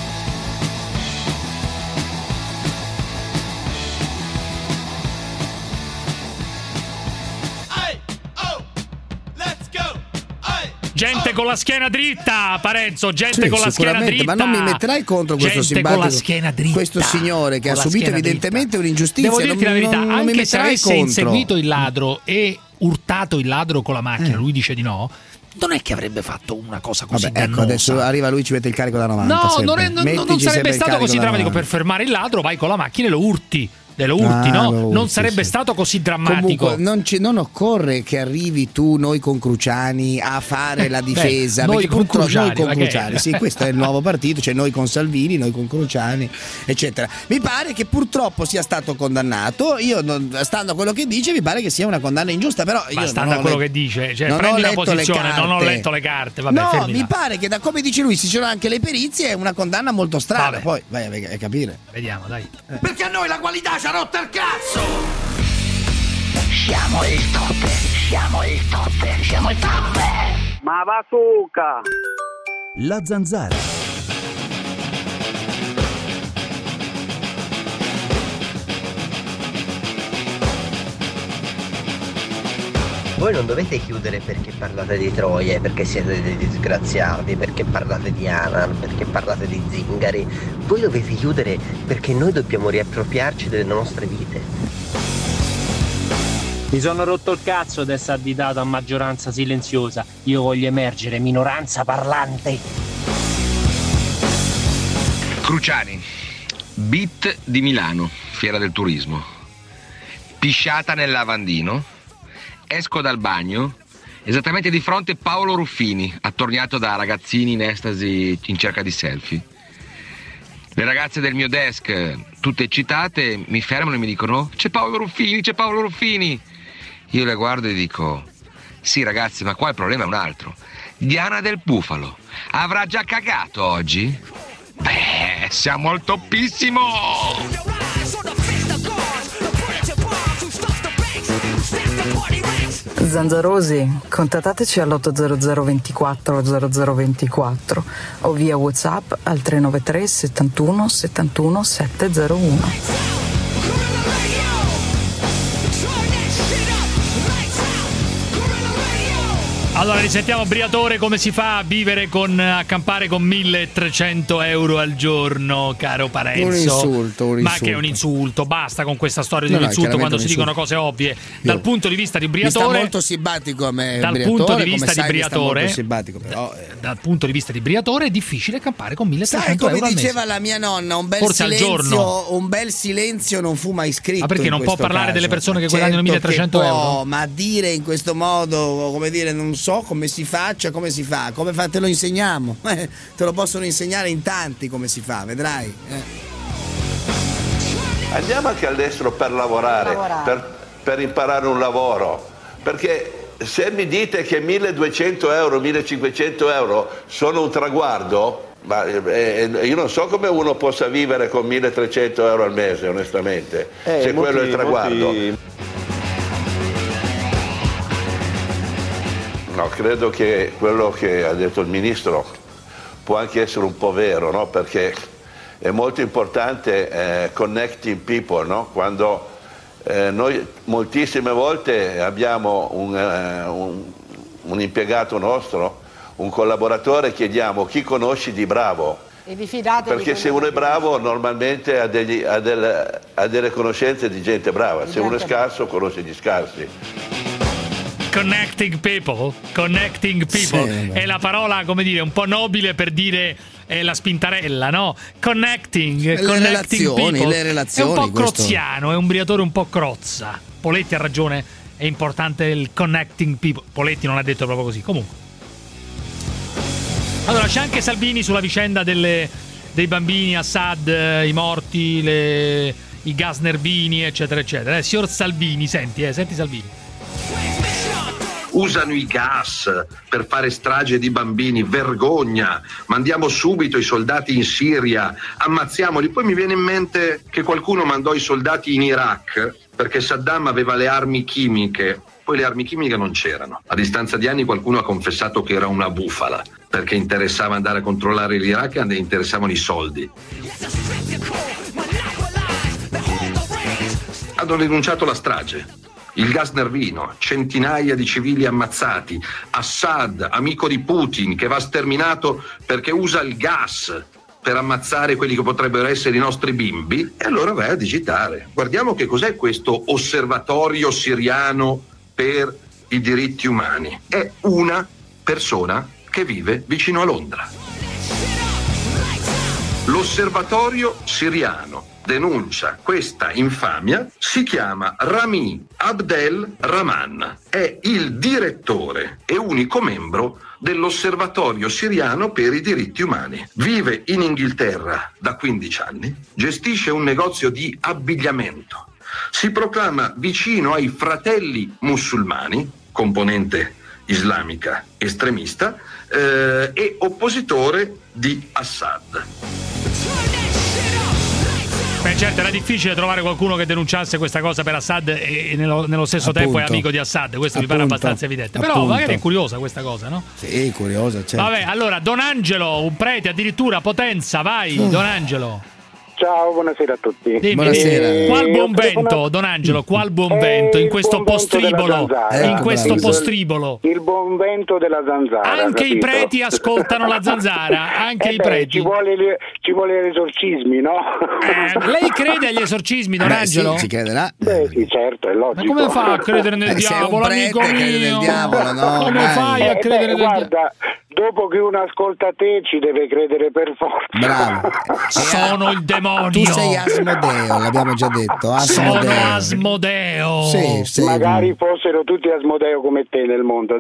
Gente con la schiena dritta, Parenzo, gente Sì, con la schiena sicuramente, dritta. ma non mi metterai contro questo gente simpatico, con la schiena dritta. questo signore che Con ha la subito schiena evidentemente dritta. un'ingiustizia. Devo dirti non, la verità, non, non mi anche se metterai avesse contro. inseguito il ladro e urtato il ladro con la macchina, Eh. lui dice di no. Non è che avrebbe fatto una cosa così Vabbè, ecco, dannosa. adesso arriva lui, ci mette il carico da novanta. No, sempre. non, è- non- non Mettici sempre sarebbe il stato carico così da drammatico. Per novanta. fermare il ladro vai con la macchina e lo urti. De lo urti, Ah, no? lo non urti, sarebbe sì. stato così drammatico. Comunque, non, ci- non occorre che arrivi tu, noi con Cruciani, a fare la Beh, difesa. noi perché con purtroppo Cruciani, noi con ma che- Cruciani, sì, questo è il nuovo partito, cioè noi con Salvini, noi con Cruciani, eccetera. Mi pare che purtroppo sia stato condannato. Io, non- stando a quello che dice, mi pare che sia una condanna ingiusta. Però io Ma non stando ho a quello let- che dice, cioè non ho prendi una letto le posizione, non ho carte. letto le carte. Vabbè, no, fermi mi là. pare che da come dice lui, ci sono anche le perizie, è una condanna molto strana. Vabbè. Poi vai a a capire. Vediamo, dai. Perché a noi la qualità ci ha rotto il cazzo! Siamo il top, siamo il top, siamo il top. Ma bazooka! La zanzara. Voi non dovete chiudere perché parlate di Troie, perché siete dei disgraziati, perché parlate di Anan, perché parlate di zingari. Voi dovete chiudere perché noi dobbiamo riappropriarci delle nostre vite. Mi sono rotto il cazzo ad essere additato a maggioranza silenziosa. Io voglio emergere minoranza parlante. Cruciani, B I T di Milano, Fiera del Turismo. Pisciata nel lavandino, esco dal bagno Esattamente di fronte Paolo Ruffini, attorniato da ragazzini in estasi in cerca di selfie. Le ragazze del mio desk, tutte eccitate, mi fermano e mi dicono: c'è Paolo Ruffini, c'è Paolo Ruffini. Io le guardo e dico: sì ragazzi, ma qua il problema è un altro. Diana del Bufalo avrà già cagato oggi? Beh, siamo al toppissimo! Zanzarosi, contattateci all'otto zero zero ventiquattro zero zero ventiquattro o via WhatsApp al tre nove tre settantuno settantuno settecentouno. Allora risentiamo Briatore, come si fa a vivere con a campare con milletrecento euro al giorno, caro Parenzo? Un insulto, un insulto. Ma che è un insulto, basta con questa storia di no, un insulto no, quando si dicono cose ovvie. Dal Io. punto di vista di Briatore, mi sta molto simpatico a me. Dal Briatore, punto di vista di sai, Briatore, simpatico, però, eh. dal punto di vista di Briatore è difficile campare con milletrecento euro al mese. Sai, come diceva la mia nonna, un bel Forse silenzio, al giorno. un bel silenzio non fu mai scritto. Ma perché non può parlare caso. delle persone che certo guadagnano milletrecento che euro? Può, ma dire in questo modo, come dire, non so come si fa. Come si fa? Come fa? Te lo insegniamo? Eh, te lo possono insegnare in tanti come si fa, vedrai. Eh. Andiamo anche all'estero per lavorare, lavorare. Per, per imparare un lavoro, perché se mi dite che milleduecento euro, millecinquecento euro sono un traguardo, ma eh, io non so come uno possa vivere con milletrecento euro al mese, onestamente, eh, se molti, quello è il traguardo. Molti... No, credo che quello che ha detto il ministro può anche essere un po' vero, no? Perché è molto importante eh, connecting people, no? Quando eh, noi moltissime volte abbiamo un, eh, un, un impiegato nostro, un collaboratore, chiediamo chi conosci di bravo. E vi fidate Perché di se uno è bravo normalmente ha, degli, ha, delle, ha delle conoscenze di gente brava, di se gente uno è scarso conosce gli scarsi. Connecting people, connecting people sì, è la parola, come dire, un po' nobile per dire eh, la spintarella, no? Connecting, le connecting relazioni, people. le relazioni, è un po' questo... croziano, è un Briatore un po' crozza. Poletti ha ragione, è importante il connecting people. Poletti non l'ha detto proprio così, comunque. Allora c'è anche Salvini sulla vicenda delle, dei bambini, Assad, i morti, le, i gas nervini, eccetera, eccetera. Eh, signor Salvini, senti, eh, senti Salvini. Usano i gas per fare strage di bambini, vergogna, mandiamo subito i soldati in Siria, ammazziamoli. Poi mi viene in mente che qualcuno mandò i soldati in Iraq perché Saddam aveva le armi chimiche, poi le armi chimiche non c'erano. A distanza di anni qualcuno ha confessato che era una bufala, perché interessava andare a controllare l'Iraq e interessavano i soldi. Hanno denunciato la strage. Il gas nervino, centinaia di civili ammazzati, Assad, amico di Putin, che va sterminato perché usa il gas per ammazzare quelli che potrebbero essere i nostri bimbi, e allora vai a digitare. Guardiamo che cos'è questo osservatorio siriano per i diritti umani. È una persona che vive vicino a Londra. L'osservatorio siriano denuncia questa infamia, si chiama Rami Abdel Rahman, è il direttore e unico membro dell'Osservatorio Siriano per i diritti umani. Vive in Inghilterra da quindici anni, gestisce un negozio di abbigliamento, si proclama vicino ai fratelli musulmani, componente islamica estremista, eh, e oppositore di Assad. Beh, certo, era difficile trovare qualcuno che denunciasse questa cosa per Assad e nello, nello stesso appunto, tempo è amico di Assad. Questo appunto, mi pare abbastanza evidente. Però appunto. Magari è curiosa questa cosa, no? Sì, curiosa, certo. Vabbè, allora, Don Angelo, un prete addirittura, Potenza, vai, uh. Don Angelo. Ciao, buonasera a tutti. Dimmi, buonasera. Eh, qual buon vento, Don Angelo, qual buon vento in questo postribolo, in questo postribolo. Il buon vento della zanzara. Anche capito? I preti ascoltano la zanzara, anche eh i beh, preti. Ci vuole, ci vuole gli esorcismi, no? Eh, lei crede agli esorcismi, Don Beh, Angelo? Sì, ci crederà. Beh, sì, certo, è logico. Ma come fa a credere nel eh, diavolo, amico mio? Crede nel diavolo, no? Come Dai. fai a Eh, credere beh, nel guarda, diavolo? dopo che uno ascolta te ci deve credere per forza. Bravo. Sono il demonio. Tu sei Asmodeo, l'abbiamo già detto. Asmodeo. Sono Asmodeo. Sì, sei... Magari fossero tutti Asmodeo come te nel mondo, dai.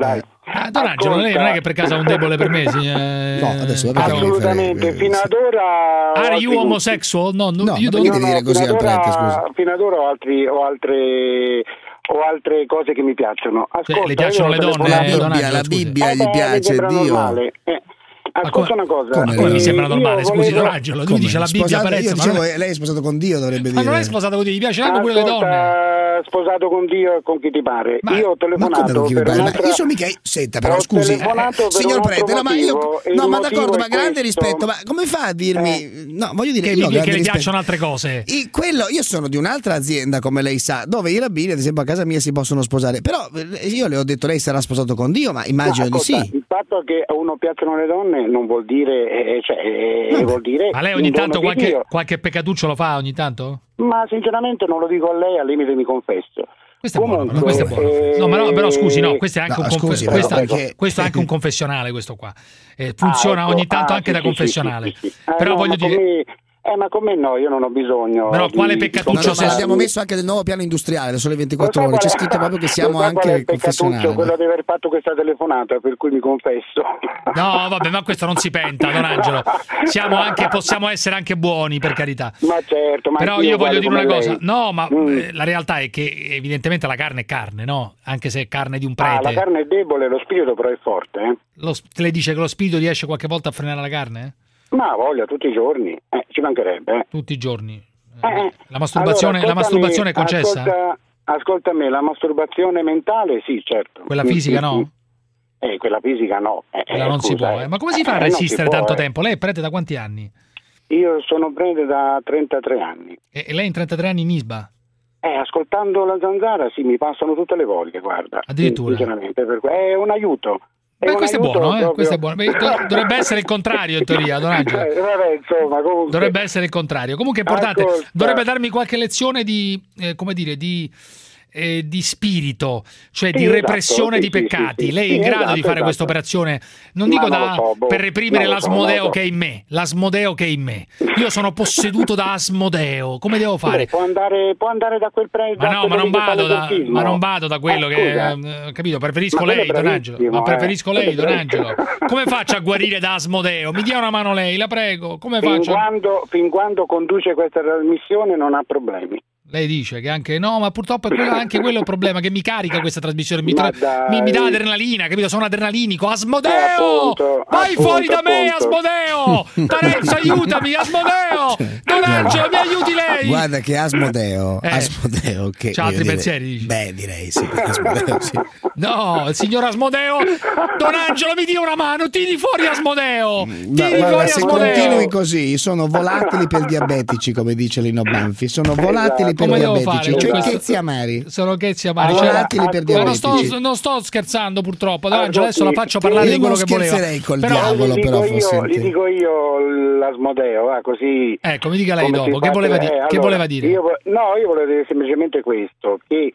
Ah, Don Angelo, lei non è che per caso ha un debole per me? Sì, eh... No, adesso assolutamente, fino ad ora... Are you homosexual? No, no, no, io non devi dire così al prete, scusa. Fino ad ora ho, altri, ho altre... ho altre cose che mi piacciono. Ascolta, cioè, le piacciono le donne? La Bibbia, la Bibbia eh, gli piace, Dio. Eh. Ascolta una cosa, come, come mi sembra normale? Scusi, volevo... Don Angelo, lui dice la Bibbia Io dicevo, ma... lei è sposato con Dio, dovrebbe dire. Ma non è sposato con Dio, gli piaceranno pure le donne. Sposato con Dio e con chi ti pare. Ma, io ho telefonato ma per un'altra... ma io sono mica senta però scusi eh, signor prete, no ma io no ma d'accordo, ma grande questo... rispetto, ma come fa a dirmi eh. no, voglio dire che, io che le piacciono altre cose. I, quello io sono di un'altra azienda, come lei sa, dove i rabbini ad esempio a casa mia si possono sposare, però io le ho detto lei sarà sposato con Dio, ma immagino no, ascolta, di sì. Il fatto che a uno piacciono le donne non vuol dire eh, cioè eh, vuol dire ma lei ogni tanto qualche, qualche peccatuccio lo fa ogni tanto? Ma sinceramente non lo dico a lei, al limite mi confesso. Questo è buono, questo è buono. Eh, no, ma no, però scusi, no, questo è anche, no, un, conf- scusi, questo, però, perché... questo è anche un confessionale, questo qua. Eh, funziona ah, ecco, ogni tanto ah, anche sì, da sì, confessionale. Sì, sì, sì. Eh, però no, voglio dire... Me... Eh, ma come no, io non ho bisogno. Però di... quale peccatuccio? No, no, abbiamo messo anche del nuovo piano industriale, da sole ventiquattro ore, c'è scritto proprio che siamo anche confessionali. Quello di aver fatto questa telefonata, per cui mi confesso. No, vabbè, ma questo non si penta, Don Angelo. Siamo anche, possiamo essere anche buoni, per carità. Ma certo, ma però io voglio dire una cosa. Lei. No, ma mm. la realtà è che evidentemente la carne è carne, no? Anche se è carne di un prete. Ah, la carne è debole, lo spirito però è forte, eh? Lo, lei dice che lo spirito riesce qualche volta a frenare la carne? Ma voglia, tutti i giorni, eh, ci mancherebbe. Eh. Tutti i giorni. Eh, la masturbazione, allora, la masturbazione è concessa? Ascolta, ascolta me, la masturbazione mentale sì, certo. Quella fisica no? Eh, quella fisica no. Eh, quella non scusa, si può. Eh. Ma come si fa a resistere può, tanto eh. tempo? Lei è prete da quanti anni? Io sono prete da trentatré anni. E, e lei in trentatré anni in Isba? Eh, ascoltando la zanzara sì, mi passano tutte le voglie, guarda. Addirittura? Sinceramente, per... è un aiuto. Beh, questo è buono, eh? Questo è buono. Beh, dovrebbe essere il contrario in teoria, Don Angelo. Eh, vabbè, insomma, comunque... Dovrebbe essere il contrario. Comunque è importante. Ascolta. Dovrebbe darmi qualche lezione di, eh, come dire, di, eh, di spirito, cioè sì, di repressione esatto, di sì, peccati. sì, sì, Lei è sì, in grado esatto, di fare esatto. questa operazione? Non dico Ma non da, so, boh, per reprimere l'Asmodeo so, che è in me, l'Asmodeo che è in me. Io sono posseduto da Asmodeo. Come devo fare? Beh, può andare, può andare da quel pre... Ma da no, ma non vado da, ma non vado da quello eh, che eh, capito, preferisco lei, Don Angelo. Ma preferisco eh. lei, Don Angelo. Come faccio a guarire da Asmodeo? Mi dia una mano lei, la prego. Come fin faccio? Quando, fin quando conduce questa trasmissione non ha problemi. Lei dice che anche no, ma purtroppo è quello, anche quello è il problema, che mi carica questa trasmissione, mi, tra, mi, mi dà adrenalina, capito? Sono adrenalinico. Asmodeo! Eh, appunto, vai appunto, fuori da me, appunto. Asmodeo! Parenzo, aiutami, Asmodeo! Don Angelo, mi aiuti lei! Guarda che Asmodeo, eh. Asmodeo che c'ha altri dire, pensieri, dici? Beh, direi sì, Asmodeo, sì. No, il signor Asmodeo, Don Angelo mi dia una mano, tiri fuori Asmodeo! Tiri Ma, fuori guarda, se Asmodeo! continui così, sono volatili per diabetici, come dice Lino Banfi, sono volatili Esatto. per Come devo diabetici, fare? cioè Questo- chezzi amari. Sono chezzi amari. Allora, Cioè, volatili per ma non diabetici. sto, non sto scherzando purtroppo. Don Allora, Angelo, adesso la sì, faccio sì, parlare io di quello non che voleva. scherzerei col Però, diavolo. Gli dico, però, io, senti. gli dico io l'Asmodeo, eh, così... ecco, mi dica lei come dopo, si che fa- voleva, di- eh, che allora, voleva dire? Io, vo- no, io volevo dire semplicemente questo, che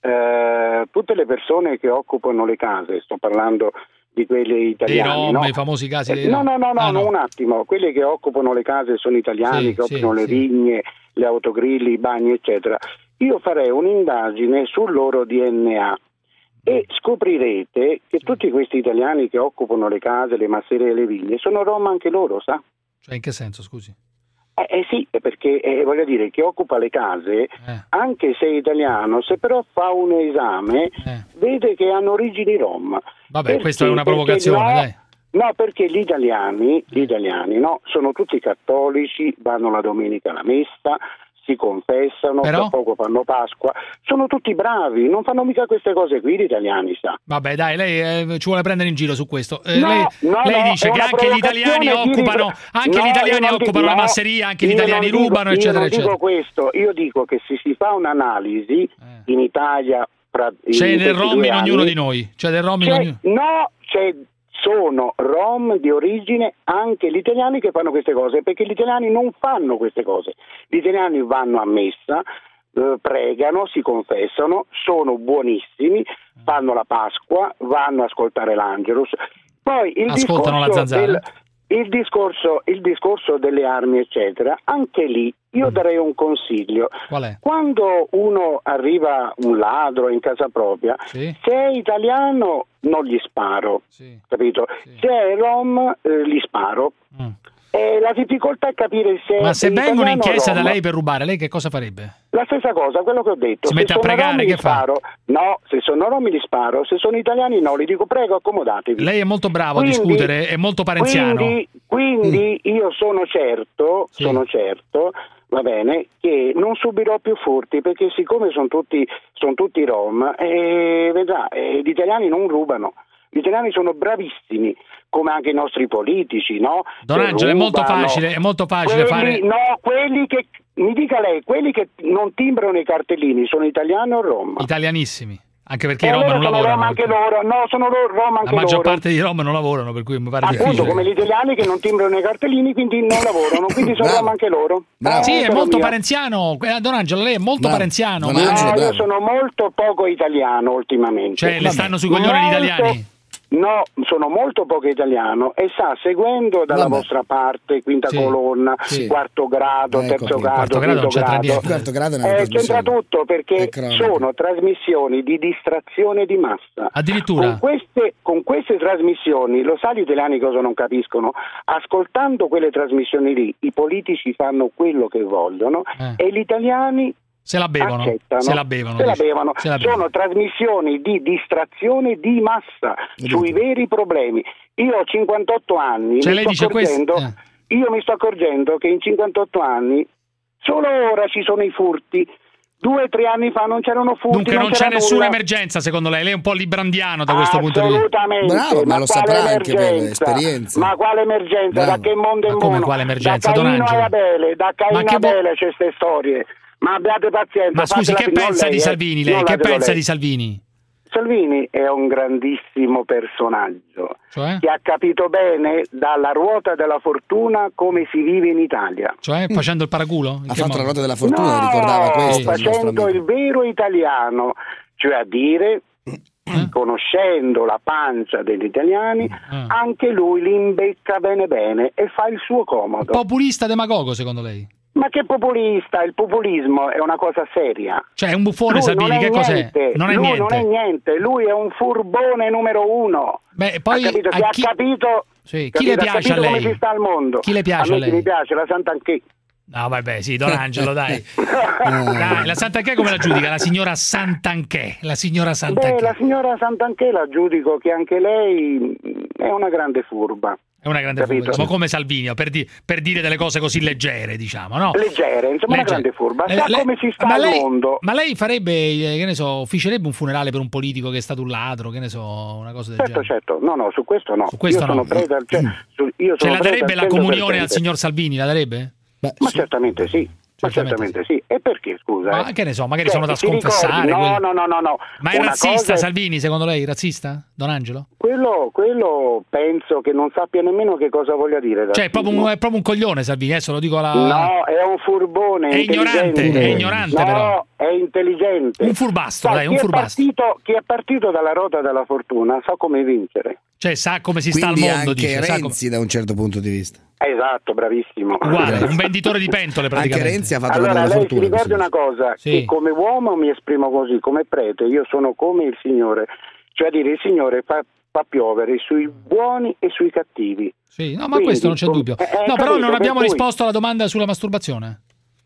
eh, tutte le persone che occupano le case, sto parlando di quelle Dei italiane, Rom, no? i famosi casi dei Eh, no, Rom. no, no, no, Ah, no, un attimo, quelli che occupano le case sono italiani, Sì, che sì, occupano le sì. vigne, le autogrilli, i bagni, eccetera. Io farei un'indagine sul loro D N A e scoprirete che tutti questi italiani che occupano le case, le masserie e le vigne sono rom anche loro, sa? Cioè, in che senso, scusi? Eh, eh sì, perché eh, voglio dire, chi occupa le case, Eh. anche se è italiano, se però fa un esame, Eh. vede che hanno origini rom. Vabbè, Perché? questa è una Perché provocazione, no, dai. No, perché gli italiani, gli italiani no, sono tutti cattolici, vanno la domenica alla messa, si confessano, Però? tra poco fanno Pasqua, sono tutti bravi, non fanno mica queste cose qui gli italiani, sa. Vabbè, dai, lei eh, ci vuole prendere in giro su questo. Eh, No, lei no, lei no, dice è che una anche gli italiani provocazione di occupano, ripro- anche No, gli italiani io non occupano dico- la no, masseria, anche gli io italiani non dico- rubano, io eccetera, non eccetera. dico questo, io dico che se si fa un'analisi in Italia fra, in C'è del questi rom due in ognuno anni, di noi. C'è del rom in c'è- ognuno. no, c'è sono rom di origine anche gli italiani che fanno queste cose, perché gli italiani non fanno queste cose. Gli italiani vanno a messa, eh, pregano, si confessano, sono buonissimi, fanno la Pasqua, vanno a ascoltare l'Angelus. Poi il Ascoltano la discorso zanzara. del- il discorso, il discorso delle armi, eccetera, anche lì io darei un consiglio. Qual è? Quando uno arriva, un ladro in casa propria, sì. se è italiano non gli sparo, sì. capito? Sì. Se è rom eh, gli sparo. Mm. E la difficoltà è capire se Ma se è vengono in chiesa da rom. lei per rubare, lei che cosa farebbe? La stessa cosa, quello che ho detto. Si se mette a sono pregare, rom, che li fa? sparo. No, se sono rom li sparo, se sono italiani no, li dico prego accomodatevi. Lei è molto bravo Quindi- a discutere, è molto parenziano. Quindi, quindi io sono certo, Sì. sono certo, va bene, che non subirò più furti, perché siccome sono tutti, sono tutti rom, eh, vedrà, eh, gli italiani non rubano. Gli italiani sono bravissimi, come anche i nostri politici, no? Don Che Angelo, è molto rubano. facile, è molto facile Quelli- fare... No, quelli che, mi dica lei, quelli che non timbrano i cartellini sono italiani o rom? Italianissimi, anche perché E i Rom allora non sono lavorano. rom anche loro, no, sono loro, rom anche La maggior loro. parte di Rom non lavorano, per cui mi pare Appunto, difficile. come gli italiani che non timbrano i cartellini, quindi non lavorano, quindi sono Bravo. rom anche loro. Bravo. Eh, Sì, è caro molto mio. parenziano. Eh, Don Angelo, lei è molto Bravo. parenziano. Don Ma- Angelo, No, bravo. io sono molto poco italiano ultimamente. Cioè, le stanno sui coglioni gli Molto- italiani? No, sono molto poco italiano e sta seguendo dalla Vabbè. vostra parte, quinta Sì, colonna, sì. quarto grado, Ecco terzo qui. grado, Quarto grado non quinto c'entra grado. niente. Quarto grado è una Eh, trasmissione. c'entra tutto perché È cronaca. sono trasmissioni di distrazione di massa. Addirittura? Con queste, con queste trasmissioni, lo sa gli italiani cosa non capiscono? Ascoltando quelle trasmissioni lì, i politici fanno quello che vogliono Eh. e gli italiani Se la bevono. accettano. Se la bevono. Se la dice. bevono. Se la bevono. Sono trasmissioni di distrazione di massa sui veri problemi. Io ho cinquantotto anni, Cioè, mi lei sto dice accorgendo, questo- io mi sto accorgendo che in cinquantotto anni solo ora ci sono i furti. Due o tre anni fa non c'erano furti. Dunque non c'è c'era nessuna nulla. emergenza, secondo lei? Lei è un po' librandiano da questo punto di vista. Assolutamente. Bravo, ma lo quale saprà anche per emergenza? esperienza. Ma quale emergenza? Bravo. Da che mondo è Ma come mondo? quale emergenza, Da Don Caino Angelo? a Abele, da Caino Ma che a bo- Abele c'è queste storie. Ma abbiate pazienza. Ma scusi, fatela che finire, non pensa lei, di eh. Salvini lei? Non Che la devo pensa lei. di Salvini? Salvini è un grandissimo personaggio Cioè? che ha capito bene dalla ruota della fortuna come si vive in Italia. Cioè, facendo il paraculo? In Ha che fatto modo? la ruota della fortuna, No, ricordava questo il nostro facendo amico. il vero italiano, cioè a dire, conoscendo la pancia degli italiani, Eh. anche lui li imbecca bene bene e fa il suo comodo. Populista demagogo, secondo lei? Ma che populista? Il populismo è una cosa seria. Cioè, è un buffone Lui Salvini, non è che cos'è? niente. Non è lui niente. non è niente, lui è un furbone numero uno. Beh, poi ha capito? a Che chi- ha capito, Sì, chi capito? le Ha piace a capito come lei? si sta al mondo. Chi le piace a a me lei? chi mi piace, la Sant'Anché. No, vabbè, sì, Don Angelo, dai. Dai, la Sant'Anché come la giudica? La signora Sant'Anché, la signora Beh, Sant'Anché. la signora Sant'Anché la giudico che anche lei mh, è una grande furba. È una grande Capito? furba, insomma, come Salvini, per, di- per dire delle cose così leggere, diciamo, no? Leggere, insomma, una Leggere. grande furba. Eh, Sa lei- come si sta ma al lei, mondo. Ma lei farebbe, eh, che ne so, officierebbe un funerale per un politico che è stato un ladro, che ne so, una cosa del Certo, genere? certo. No, no, su questo no. Su questo io no. sono preda, cioè, su- io Ce sono la preda darebbe al la comunione al cento per cento. signor Salvini? La darebbe? Beh, Ma su- certamente sì. Ma Certamente certamente sì. E perché, scusa? Ma eh? che ne so, magari Cioè, sono da ti ricordi- sconfessare. No, quelli- no, no, no, no. Ma è Una razzista cosa è- Salvini, secondo lei? Razzista? Don Angelo? Quello, quello penso che non sappia nemmeno che cosa voglia dire. Cioè, è proprio, un, è proprio un coglione Salvini, adesso lo dico alla... No, è un furbone. È ignorante, intelligente. è ignorante, no, però. è intelligente. Un furbastro, Sa, dai, chi un è furbastro. partito- chi è partito dalla ruota della fortuna sa come vincere. Cioè, sa come si sta al Quindi mondo, anche dice. sa Renzi come- da un certo punto di vista. Esatto, bravissimo. Uguale, un venditore di pentole Anche praticamente. Renzi ha fatto Allora, la lei si fortuna. ricordi così. una cosa, Sì. che come uomo mi esprimo così, come prete, io sono come il Signore, cioè a dire il Signore fa, fa piovere sui buoni e sui cattivi. Sì, no, ma Quindi, questo non c'è com- dubbio. eh, eh, No, però capito, non per abbiamo cui- risposto alla domanda sulla masturbazione.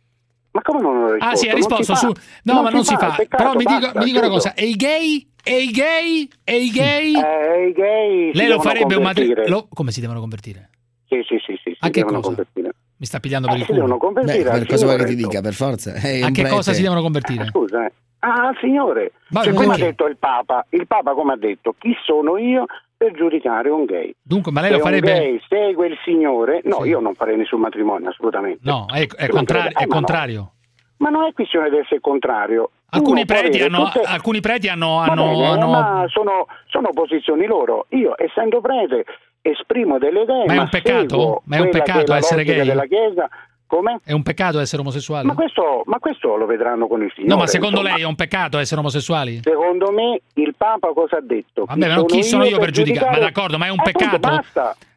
Ma come non ho risposto? Ah, sì, ha Non risposto si su... fa. No, ma non si fa. peccato, Però mi dica, basta, mi dica una chiudo. cosa, e i gay? E i gay? E i gay? Eh, i gay si Lei lo devono farebbe un convertire. matrimonio... Come si devono convertire? Sì, sì, sì, sì, A si che devono cosa? convertire. Mi sta pigliando Eh, per il si devono culo. convertire Beh, al per cosa vuoi che ti Signore. dica, per forza. È A un che prete. cosa si devono convertire? Scusa, eh. Ah, al Signore. Ma Cioè, come perché? ha detto il Papa, il Papa come ha detto, chi sono io per giudicare un gay? Dunque, ma lei Se lo farebbe... un gay segue il Signore, no, Sì. io non farei nessun matrimonio, assolutamente. No, è, è, Ci contrario, mancherebbe. è Eh, ma no. contrario. Ma non è questione di essere contrario. Alcuni Uno può preti, avere hanno, tutte- alcuni preti hanno... Va hanno, bene, hanno- ma sono, sono posizioni loro. Io, essendo prete, esprimo delle idee, Ma è un peccato? seguo Ma è un quella peccato che è la essere logica gay? della Chiesa. Come? È un peccato essere omosessuali? Ma questo, ma questo lo vedranno con il Signore. No, ma secondo insomma. lei è un peccato essere omosessuali? Secondo me il Papa cosa ha detto? Vabbè, ma non chi sono io per giudicare? Ma d'accordo, ma è un Appunto, peccato? Basta.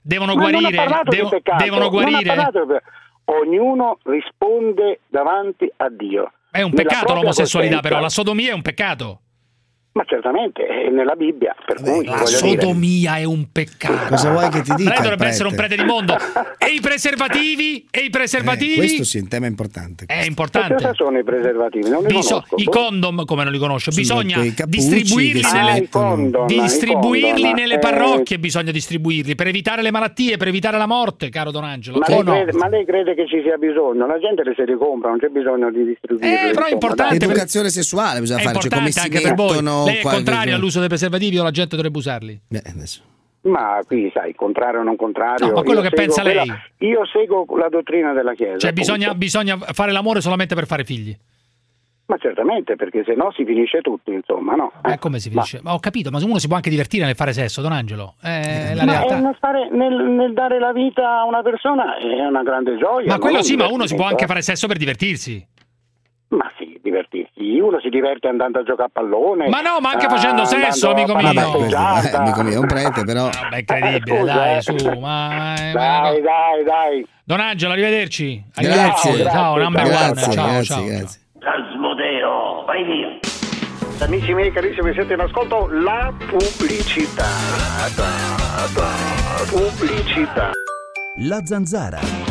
Devono Ma guarire, non ha parlato devo, di peccato, devono guarire. Non ha parlato di... Ognuno risponde davanti a Dio. È un peccato l'omosessualità, però la sodomia è un peccato. Ma certamente, è nella Bibbia, per Vabbè, cui la sodomia dire. È un peccato. Cosa vuoi che ti dica? Lei dovrebbe essere un prete di mondo. E i preservativi? E i preservativi? Eh, questo sì, è un tema importante. È importante. Cosa sono i preservativi? Non li Biso- conosco. I condom, come non li conosce? Bisogna cappucci, distribuirli nelle, condom, distribuirli condom, nelle eh, parrocchie, bisogna distribuirli per evitare le malattie, per evitare la morte, caro Don Angelo. Ma, lei, lei no? crede, ma lei crede che ci sia bisogno? La gente le se li compra, non c'è bisogno di distribuirli. Eh, però è importante. L'educazione sessuale bisogna è fare, cioè come si anche per voi. Lei è qualche... contrario all'uso dei preservativi o la gente dovrebbe usarli? Beh, adesso. Ma qui sai, contrario o non contrario. No, ma quello io che pensa quella, lei. Io seguo la dottrina della Chiesa. Cioè bisogna, bisogna fare l'amore solamente per fare figli. Ma certamente, perché se no si finisce tutto, insomma, no? Eh, come si finisce? Ma... ma ho capito, ma uno si può anche divertire nel fare sesso, Don Angelo. Eh, la ma realtà. È nel, fare, nel, nel dare la vita a una persona è una grande gioia. Ma quello sì, ma uno si può anche eh. fare sesso per divertirsi. Ma sì, divertirsi. Uno si diverte andando a giocare a pallone. Ma no, ma anche facendo sesso, amico mio. Vabbè, eh, amico mio, è un prete, però. Vabbè, incredibile, eh, dai, eh. su. Ma, dai, dai, dai. Don Angelo, arrivederci. Arrivederci. Grazie. Ciao, number one. Grazie, Ciao, grazie, ciao. grazie. Asmodeo, vai via. Amici miei carissimi, siete in ascolto la pubblicità. Da, da, pubblicità. La Zanzara.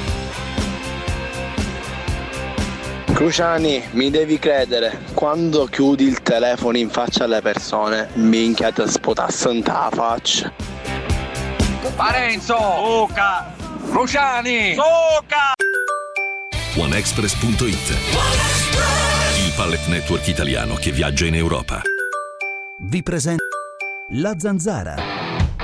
Cruciani, mi devi credere, quando chiudi il telefono in faccia alle persone, minchia ti sputassero in la faccia. Parenzo! Soca! Cruciani! Soca! OneExpress punto it, il pallet network italiano che viaggia in Europa. Vi presenta La Zanzara.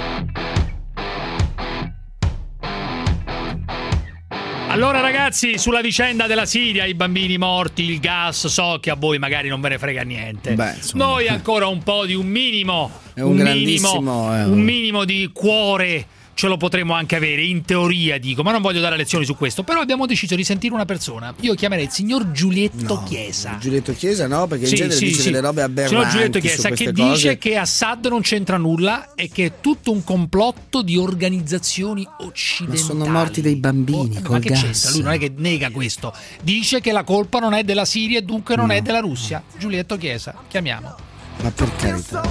Allora ragazzi, sulla vicenda della Siria, i bambini morti, il gas, so che a voi magari non ve ne frega niente. Beh, noi ancora un po' di un minimo, è un, un grandissimo, minimo, eh, un minimo di cuore ce lo potremmo anche avere, in teoria dico, ma non voglio dare lezioni su questo, però abbiamo deciso di sentire una persona. Io chiamerei il signor Giulietto no, Chiesa. Giulietto Chiesa no, perché sì, in genere sì, dice sì. delle robe aberranti. Signor Giulietto Chiesa che cose. dice che Assad non c'entra nulla e che è tutto un complotto di organizzazioni occidentali. Ma sono morti dei bambini oh, col ma che gas. c'entra? Lui non è che nega questo. Dice che la colpa non è della Siria e dunque non no. è della Russia. Giulietto Chiesa, chiamiamo. Ma per carità.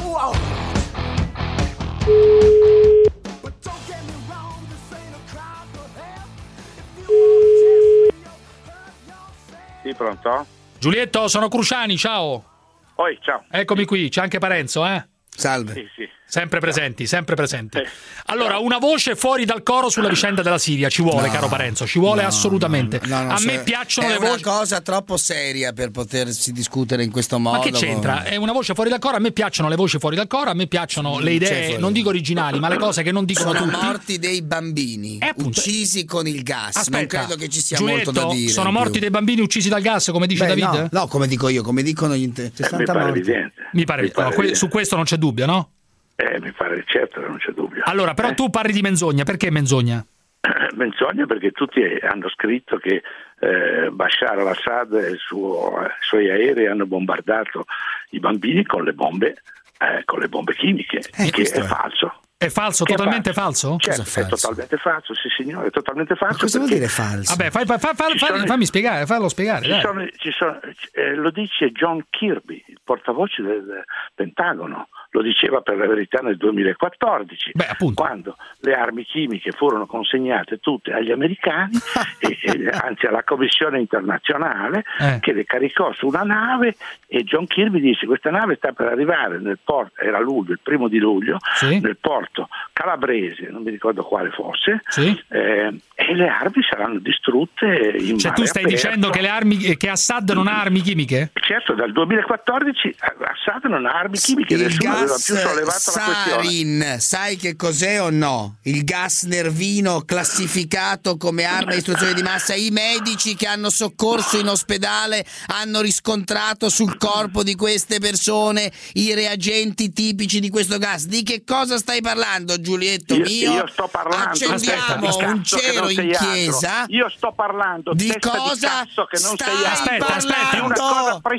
Sì, pronto? Giulietto, sono Cruciani, ciao. Poi, ciao. Eccomi qui, c'è anche Parenzo, eh? Salve. Sì, sì. Sempre presenti, sempre presenti. Eh. Allora, una voce fuori dal coro sulla vicenda della Siria ci vuole, No, caro Parenzo, ci vuole no, assolutamente. no, no, no, a se- me piacciono è le voci. una cosa troppo seria per potersi discutere in questo modo. Ma che c'entra? È una voce fuori dal coro, a me piacciono le voci fuori dal coro, a me piacciono Non le c'è idee, fuori. non dico originali, ma le cose che non dicono Sono tutti. morti dei bambini Eh, appunto. uccisi con il gas. Aspetta, non credo che ci sia Giulietto, molto da dire. sono in morti più. dei bambini uccisi dal gas, come dice Beh, David? no, no, come dico io, come dicono gli inter... Eh, mi pare evidente. Mi pare, Mi pare no, que- evidente. su questo non c'è dubbio, no? Eh, mi pare certo che non c'è dubbio. Allora, però Eh? tu parli di menzogna, perché menzogna? Menzogna perché tutti hanno scritto che eh, Bashar al-Assad e il suo, i suoi aerei hanno bombardato i bambini con le bombe, eh, con le bombe chimiche, Eh, che questo è è. falso. È falso, Che è totalmente falso? Certo, Cosa è è falso? totalmente falso, sì signore, è totalmente falso. Ma cosa vuol perché dire falso? Vabbè, fai, fai, fai, fai- Ci sono- fammi spiegare, fallo spiegare. Ci dai. sono, ci sono, eh, lo dice John Kirby, il portavoce del Pentagono, lo diceva per la verità nel duemilaquattordici, Beh, appunto. quando le armi chimiche furono consegnate tutte agli americani, e, e, anzi alla Commissione internazionale, Eh. che le caricò su una nave, e John Kirby disse: questa nave sta per arrivare nel porto, era luglio, il primo di luglio, Sì. nel porto calabrese, non mi ricordo quale fosse, Sì. eh, e le armi saranno distrutte in Cioè mare tu stai aperto. dicendo che le armi che Assad non ha armi chimiche? Certo, dal duemilaquattordici Assad non ha armi chimiche, Il nessuno aveva gas più sollevato la questione. sarin, sai che cos'è o no? Il gas nervino classificato come arma di distruzione di massa. I medici che hanno soccorso in ospedale hanno riscontrato sul corpo di queste persone i reagenti tipici di questo gas. Di che cosa stai parlando, Giulietto Io, mio? io sto parlando Accendiamo aspetta, un cazzo che cero non in sei altro. chiesa. Io sto parlando Di testa cosa di cazzo che non stai sei altro. Aspetta, aspetta. Di una cosa parlando?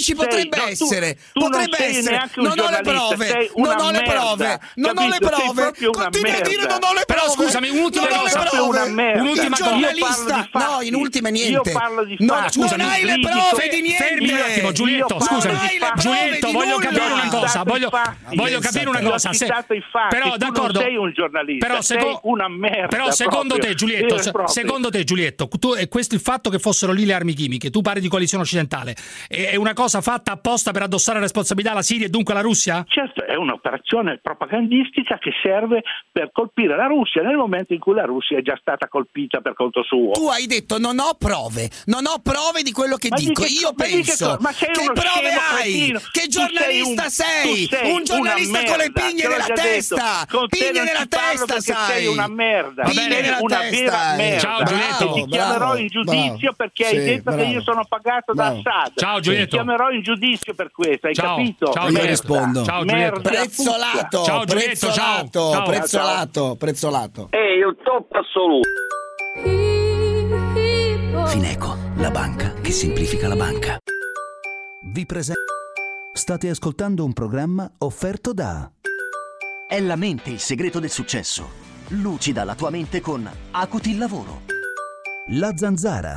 dici potrebbe sei, no, essere, tu, tu potrebbe potrebbe essere. Non ho le prove, non ho le prove, non ho le prove. Continui a dire non ho le prove. Però scusami, un'ultima cosa. Un'ultima giornalista. No, in ultima niente. Io parlo di no, fatti. Scusa, non hai le prove di niente. Fermi un attimo, Giulietto, scusami. Giulietto, voglio capire una cosa. Voglio, voglio capire una cosa. Se, però, d'accordo. Tu non sei un giornalista, però, seco- sei una merda. Però secondo proprio. te, Giulietto, Eh, secondo te, Giulietto, tu, e questo il fatto che fossero lì le armi chimiche, tu parli di coalizione occidentale, è, è una cosa fatta apposta per addossare responsabilità alla Siria e dunque alla Russia? Certo, è un'operazione propagandistica che serve per colpire la Russia nel momento in cui la Russia è già stata colpita per conto suo. Tu hai detto non ho prove, non ho prove di quello che ma dico. Che, Io penso che, che, che prove hai? Cretino. Che giornalista sei? sei? sei un giornalista merda, con le pigne nella testa. Pigne nella testa, sai? Sei una merda. Pigne nella una testa. vera merda. Ciao Giulietto. E ti chiamerò bravo, in giudizio bravo. perché Sì, hai detto bravo. che io sono pagato Bravo. da Assad. Ciao Giulietto. Ti chiamerò in giudizio per questo, hai Ciao. capito? Ciao, Io merda. rispondo. Ciao Giulietto. Prezzolato. Ciao Giulietto, ciao. Prezzolato. Ciao. Prezzolato. Prezzolato. Ehi, il top assoluto. Fineco, la banca che semplifica la banca. Vi presento. State ascoltando un programma offerto da È la mente il segreto del successo. Lucida la tua mente con Acuti il lavoro. La Zanzara.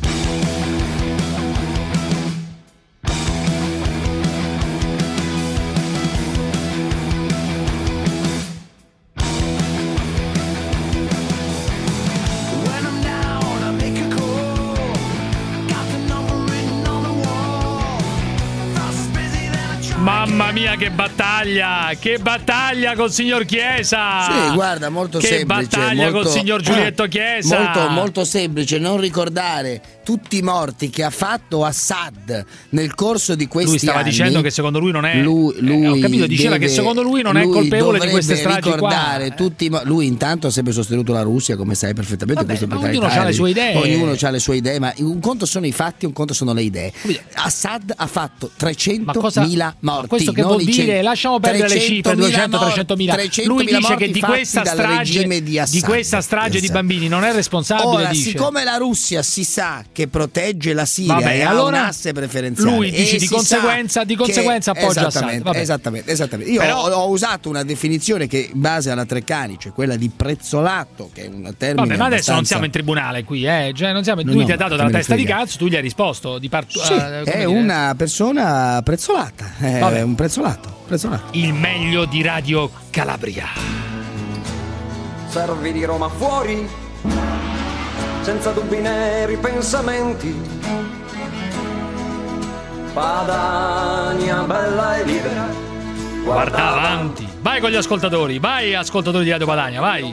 Mamma mia, che battaglia! Che battaglia col signor Chiesa! Sì, guarda, molto che semplice. Che battaglia molto, col signor Giulietto Chiesa! Molto, molto semplice. Non ricordare tutti i morti che ha fatto Assad nel corso di questi anni. Lui stava anni. dicendo che secondo lui non è. Lui, lui eh, ho capito, diceva deve, che secondo lui non è colpevole di queste stragi ricordare qua. Tutti, lui intanto ha sempre sostenuto la Russia, come sai perfettamente. Vabbè, questo ma ognuno ha le sue idee. Ognuno ha le sue idee, ma un conto sono i fatti, un conto sono le idee. Assad ha fatto trecentomila morti. Questo che vuol dire? Lasciamo perdere le cifre, duecento trecentomila. Lui dice che di questa strage di, di questa strage di bambini non è responsabile. Ora, dice. siccome la Russia si sa che protegge la Siria Vabbè, e allora ha un asse preferenziale, lui dice di conseguenza, di conseguenza appoggia esattamente, Assad. Esattamente, esattamente. Io Però, ho, ho usato una definizione che in base alla Treccani, cioè quella di prezzolato, che è un termine. Vabbè, ma adesso abbastanza... non siamo in tribunale qui, eh? Cioè, non siamo... no, lui no, ti ha dato dalla testa di cazzo, tu gli hai risposto di part... sì, uh, è dire? una persona prezzolata, è Vabbè. un prezzolato, prezzolato. Il meglio di Radio Calabria. Servi di Roma fuori, senza dubbi né ripensamenti. Padania bella e libera. Guarda avanti. Vai con gli ascoltatori, vai ascoltatori di Radio Padania, vai.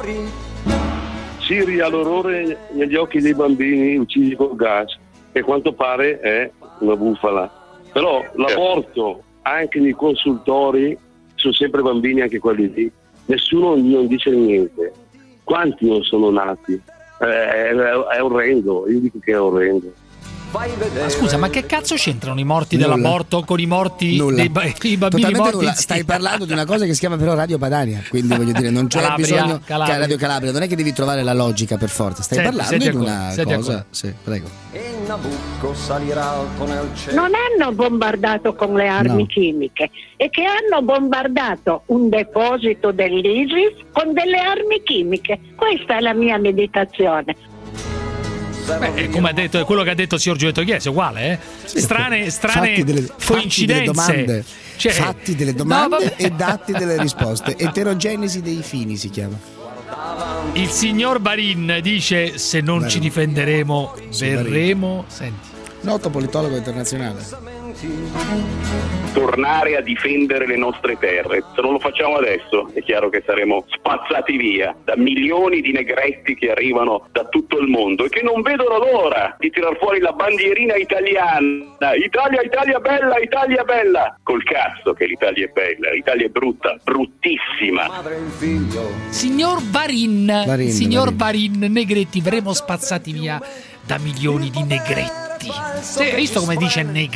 Siria l'orrore negli occhi dei bambini uccisi col gas, che a quanto pare è una bufala. Però l'aborto anche nei consultori sono sempre bambini, anche quelli lì. Nessuno non dice niente. Quanti non sono nati? È, è, è orrendo, io dico che è orrendo. Ma scusa, ma che cazzo c'entrano i morti Nulla. dell'aborto con i morti Nulla. dei ba- i bambini Totalmente morti? nulla. in Stai Siria? parlando di una cosa che si chiama però Radio Padania, quindi voglio dire non c'è Calabria, bisogno Calabria. che Radio Calabria, non è che devi trovare la logica per forza, stai Senti, parlando senti di ancora, una senti cosa, ancora. sì, prego. E Nabucco salirà alto nel cielo. Non hanno bombardato con le armi No. chimiche, e che hanno bombardato un deposito dell'ISIS con delle armi chimiche. Questa è la mia meditazione. Beh, come ha detto, è quello che ha detto il signor Giulietto Chiesa, è uguale, eh? Sì, strane strane fatti delle, coincidenze. Fatti delle domande, Cioè, fatti delle domande no, vabbè. e datti delle risposte. Eterogenesi dei fini si chiama. Il signor Barin dice: se non Barin. ci difenderemo, Sì, verremo. Senti. Noto politologo internazionale. Tornare a difendere le nostre terre. Se non lo facciamo adesso è chiaro che saremo spazzati via da milioni di negretti che arrivano da tutto il mondo e che non vedono l'ora di tirar fuori la bandierina italiana. Italia, Italia bella, Italia bella. Col cazzo che l'Italia è bella, l'Italia è brutta, bruttissima. Signor Barin, Barin, signor Barin. Barin, negretti, verremo spazzati via da milioni di negretti. Sì, hai visto come dice negretti?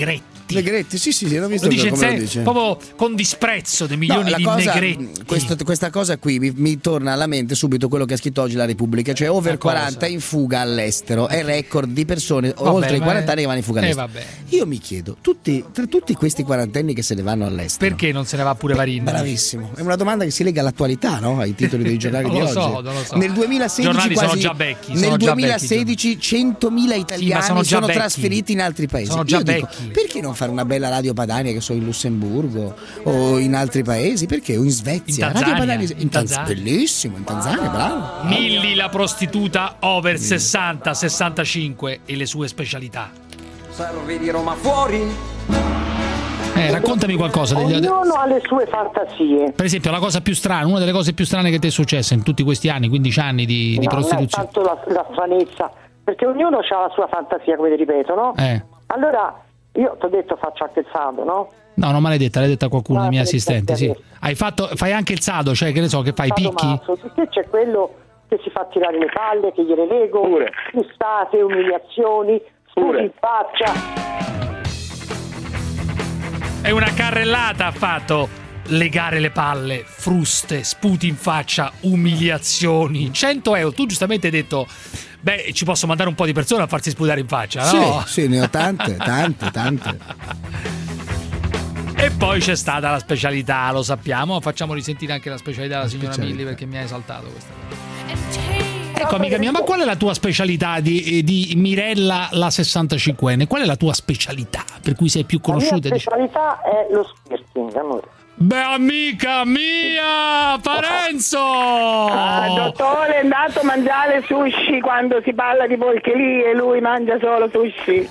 negretti. Negretti, sì, sì, sì, l'ho visto lo dice, come sé, lo dice. Proprio con disprezzo dei milioni no, di cosa, negretti. Questo, questa cosa qui mi, mi torna alla mente subito quello che ha scritto oggi la Repubblica, cioè over la quaranta cosa. in fuga all'estero, è record di persone vabbè, oltre i quaranta è... anni che vanno in fuga all'estero. Eh, Io mi chiedo, tutti, tra tutti questi quarantenni che se ne vanno all'estero, perché non se ne va pure Varin? Bravissimo, è una domanda che si lega all'attualità, no? Ai titoli dei giornali di lo oggi. So, non lo so. Nel duemilasedici giornali quasi, sono già vecchi. nel Sono duemilasedici già centomila italiani sì, sono, sono vecchi. trasferiti in altri paesi. Sono già Io dico, vecchi. perché non fare una bella Radio Padania, che so, in Lussemburgo o in altri paesi? Perché? O in Svezia? In Tanzania, Radio Padania, in in Tanz- Tanzania. bellissimo, in Tanzania, bravo. Milli, la prostituta over sessanta sessantacinque e le sue specialità. Servi di Roma fuori. Eh, raccontami qualcosa degli altri. Ognuno ha le sue fantasie. Per esempio, la cosa più strana, una delle cose più strane che ti è successa in tutti questi anni, quindici anni di, di No, prostituzione. non è tanto la, la stranezza, perché ognuno ha la sua fantasia, come ti ripeto, no? Eh. Allora, io ti ho detto faccio anche il sado, no? No, non me l'hai detta, l'hai detta a qualcuno Ah, dei miei te l'hai assistenti, sì. detta Hai fatto, fai anche il sado, cioè che ne so, che fai Sado picchi? mazzo, perché c'è quello che si fa tirare le palle, che gliele lego, frustate, umiliazioni, sputi in faccia. È una carrellata ha fatto. Legare le palle, fruste, sputi in faccia, umiliazioni. cento euro. Tu giustamente hai detto, beh, ci posso mandare un po' di persone a farsi sputare in faccia, no? Sì, sì, ne ho tante, tante, tante. E poi c'è stata la specialità, lo sappiamo. Facciamo risentire anche la specialità della signora specialità. Milli, perché mi ha esaltato questa cosa. Ecco, amica mia, ma qual è la tua specialità di, di Mirella, la sessantacinquenne? Qual è la tua specialità per cui sei più conosciuta? La mia specialità è lo squirting, amore. Beh, amica mia, Parenzo! Ah, dottore è andato a mangiare sushi quando si parla di porcherie, lui mangia solo sushi.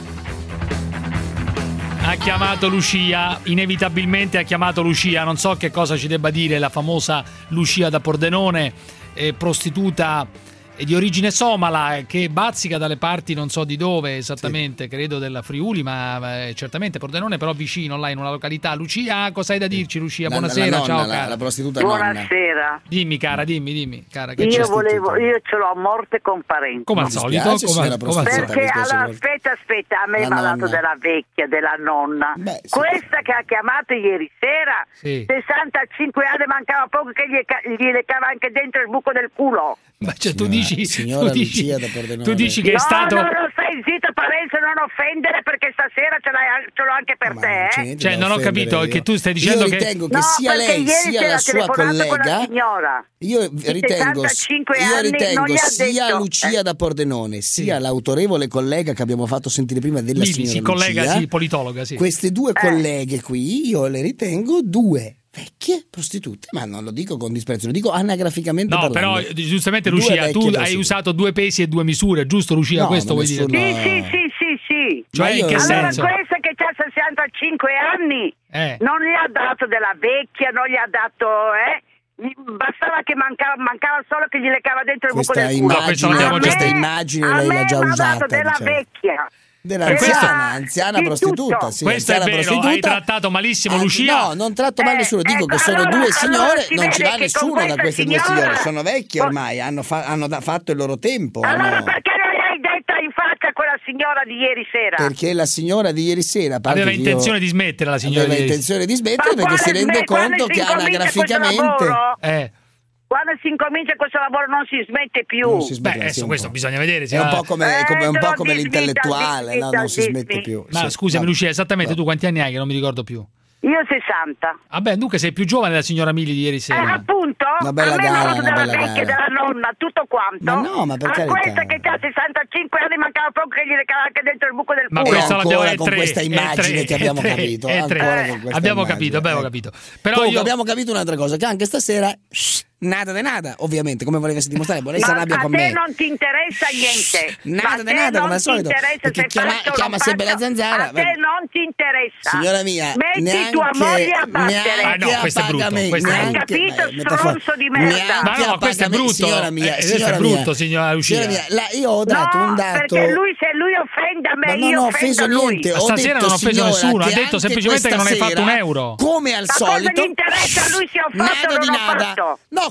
Ha chiamato Lucia, inevitabilmente ha chiamato Lucia, non so che cosa ci debba dire la famosa Lucia da Pordenone, eh, prostituta di origine somala, che bazzica dalle parti non so di dove esattamente, sì. Credo della Friuli, ma eh, certamente Pordenone, però vicino là in una località. Lucia, cosa hai da dirci, Lucia? La, Buonasera, la nonna, ciao la, cara. la prostituta Buonasera. nonna. Dimmi cara, dimmi, dimmi cara. Che io c'è volevo, io ce l'ho a morte con parenti. Come al solito, come, come, come al solito. Perché allora, aspetta, aspetta, a me mi ha dato della vecchia, della nonna. Beh, sì. Questa che ha chiamato ieri sera, sì. sessantacinque anni, mancava poco che gli, gli recava anche dentro il buco del culo. Ma cioè, tu dici, signora tu dici, Lucia da Pordenone. tu dici che no, è stato. No, no, stai zitto, Parenzo, non offendere, perché stasera ce, l'hai, ce l'ho anche per Ma te. Eh? Cioè, non ho capito io. che tu stai dicendo io che. ritengo che no, sia lei sia la sua collega. La signora. Io ritengo, io ritengo sia detto, Lucia eh. da Pordenone sia sì. l'autorevole collega che abbiamo fatto sentire prima della Lili, signora si collega, Lucia, sì, politologa, sì. Queste due eh. colleghe qui io le ritengo due vecchie prostitute, ma non lo dico con disprezzo, lo dico anagraficamente no, parlando. però giustamente Lucia, tu hai usato due pesi e due misure, giusto Lucia? No, questo vuoi nessuno... dire? Sì, sì, sì, sì, sì. Cioè, in che allora, senso? questa che ha sessantacinque anni eh. non gli ha dato della vecchia, non gli ha dato, eh? Bastava che mancava, mancava solo che gli lecava dentro il buco del culo. Immagine, no, questa immagine lei l'ha già usata. Ha dato della diciamo. vecchia. Dell'anziana, anziana di prostituta, sì, questo anziana è vero, prostituta. hai trattato malissimo Anzi, Lucia. no, non tratto male nessuno, dico eh, che sono allora, due signore, allora si non ci vede va che nessuno con da queste due signora... signore, sono vecchie ormai, hanno, fa- hanno da- fatto il loro tempo. Allora hanno... perché non gli hai detto in faccia quella signora di ieri sera? Perché la signora di ieri sera aveva intenzione di smettere, la signora aveva di ieri intenzione di smettere Ma perché si rende sme- conto che anagraficamente eh quando si incomincia questo lavoro non si smette più. Non si smette, beh, adesso sì, questo po'. bisogna vedere. È un po' come, Eh, come, un te po' lo come disvita, l'intellettuale, disvita, no? Non si disvita. smette più. Ma Sì, scusami vabbè. Lucia, esattamente Vabbè. tu quanti anni hai che non mi ricordo più? Io sessanta. Vabbè, dunque sei più giovane della signora Mili di ieri Eh, sera. appunto, Una bella a me gara, mi ha dato una della bella vecchia, gara. della nonna, tutto quanto. Ma no, ma per a carità. questa che ha sessantacinque anni mancava poco che gli recava anche dentro il buco del Ma culo. questa l'abbiamo ancora è con tre, questa è immagine tre, che abbiamo è tre, capito, è tre. ancora con questa abbiamo immagine, capito, abbiamo eh. capito. Però Comunque io abbiamo capito un'altra cosa, che anche stasera shh, nada de nada, ovviamente, come volevasi dimostrare, volessi Ma arrabbia a con te me. non ti interessa niente. Nada Ma de a te nada, non come al ti solito, interessa, perché se chiama- faccio o chiama non sempre faccio, la zanzara, A te vabbè. non ti interessa. Signora mia, metti neanche, tua moglie a battere. Ah, no, questo è brutto, pagamento, questo è Hai neanche- capito, eh, metafora- stronzo di merda? neanche Ma no, a questo è pagamento, brutto. signora mia, Eh, questo è signora brutto, mia, signora Lucia. signora mia, la- io ho dato no, un dato. perché lui, se lui offende a me, Ma non io ho offendo offeso lui. niente, Ma ho stasera detto, non ho offeso signora, nessuno, ha che detto anche semplicemente che non hai questa fatto un sera, euro. Come al Ma cosa solito. gli interessa? Lui si è fatto Nada o di non ho nada. fatto? No,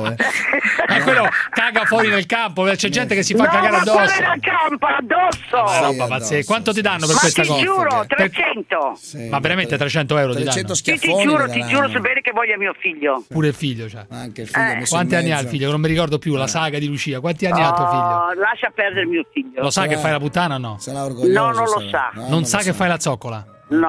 eh. Ma quello caga fuori nel campo, c'è gente che si fa no, cagare ma addosso. fuori dal campo, addosso. Ma roba pazzesca. Quanto ti danno per ma questa ti cosa? giuro, trecento. Sì, ma veramente trecento euro ti danno? Sì, ti giuro, ti giuro su bene che voglio mio figlio. Pure il figlio, cioè. Anche il figlio Eh. Quanti anni ha il figlio? Che non mi ricordo più, la saga di Lucia. Quanti anni ha tuo figlio? Oh, lascia perdere mio figlio. Lo sa che fai la puttana o no? No, non lo sa. Non sa che fai la zoccola? No.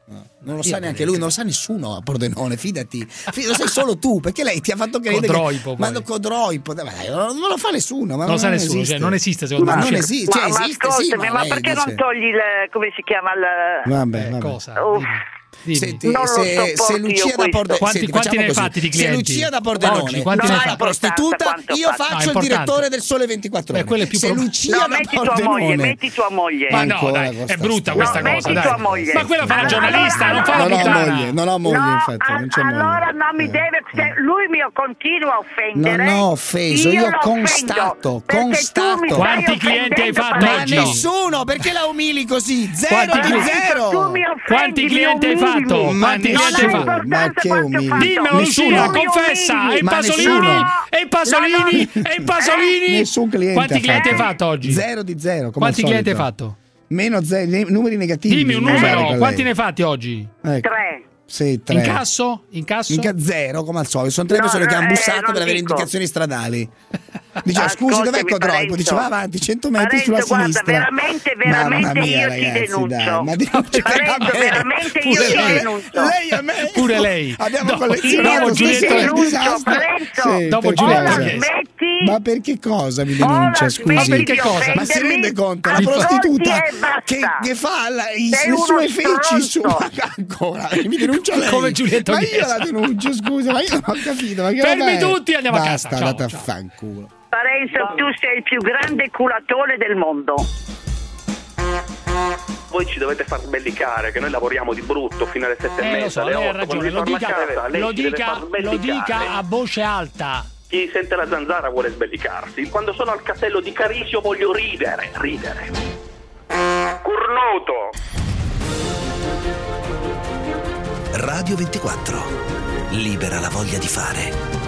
Non lo sa neanche lui, non lo sa nessuno a Pordenone, fidati. Fidati, lo sai solo tu, perché lei ti ha fatto credere Codroipo, che... Ma Codroipo, dai, non lo fa nessuno. Ma non lo sa non nessuno, esiste. cioè, non esiste secondo ma me. Non esiste, cioè, ma, esiste, ma, sì, ascoltami, ma, ma perché dice... non togli il, come si chiama il... Vabbè, vabbè. Cosa? Senti, se, se Lucia da Pordenone, quanti, senti, quanti ne hai così. fatti di clienti? Se Lucia da Pordenone oggi, quanti fa ne la prostituta, io faccio no, il direttore del Sole ventiquattro Ore. Eh, più se pro... Lucia no, da metti Pordenone, tua moglie, metti tua moglie. Ma no, dai, è brutta questa no, cosa, metti dai. tua moglie. Ma quella fa la giornalista, allora, non fa la non puttana. ho moglie, non ho moglie, no, infatti, non c'è moglie. allora non mi deve, se lui mi continua a offendere. Non ho offeso, io, io ho constato, constato. Quanti clienti hai fatto ma oggi? Nessuno, perché la umili così? Zero Quanti di zero. Quanti clienti hai fatto? Quanti clienti hai fatto? Ma che umili? Dimmelo, Lucia, confessa! E Pasolini? E Pasolini? E Pasolini? Nessun cliente. Quanti clienti hai fatto oggi? Zero di zero. Quanti clienti hai fatto? Meno zero, numeri negativi. Dimmi un numero, quanti ne hai fatti oggi? Ecco. Tre. Sì, tre. Incasso? Incasso? Inca zero, come al solito. Sono tre no, persone no, che hanno bussato eh, per avere dico. indicazioni stradali. Diceva, scusi, dov'è Codroipo? Diceva avanti, cento metri Parenzo, sulla guarda, sinistra. veramente, veramente mia, io ragazzi, ti denuncio. Dai, ma denuncia Parenzo, veramente io pure ti lei. denuncio. Lei a me. Pure lei. Abbiamo no, collezionato dopo Giulietta, denuncio, Parenzo. Sì, dopo per Giulietta cosa? Smetti. Ma per che cosa mi denuncia, scusi? Ma perché cosa? Ma si rende conto? La Ascolti prostituta e basta. che, che fa la, i, Sei le sue uno feci su stronzo. ancora mi denuncia lei. Come Giulietta ma io Chiesa. la denuncio, scusa, ma io non ho capito. Ma che Fermi vabbè. tutti, andiamo Basta, a casa. Ciao, andate a ciao. fanculo. Parenzo, tu sei il più grande culatore del mondo. Voi ci dovete far sbellicare, che noi lavoriamo di brutto fino alle sette Eh, e lo mezza, so, alle lei ha otto, quando ragione, vi lo torna dica, a casa, lei lo, ci deve dica, far lo sbellicare. dica a voce alta. Chi sente la zanzara vuole sbellicarsi. Quando sono al castello di Carisio voglio ridere, ridere. Cornuto! Radio ventiquattro. Libera la voglia di fare.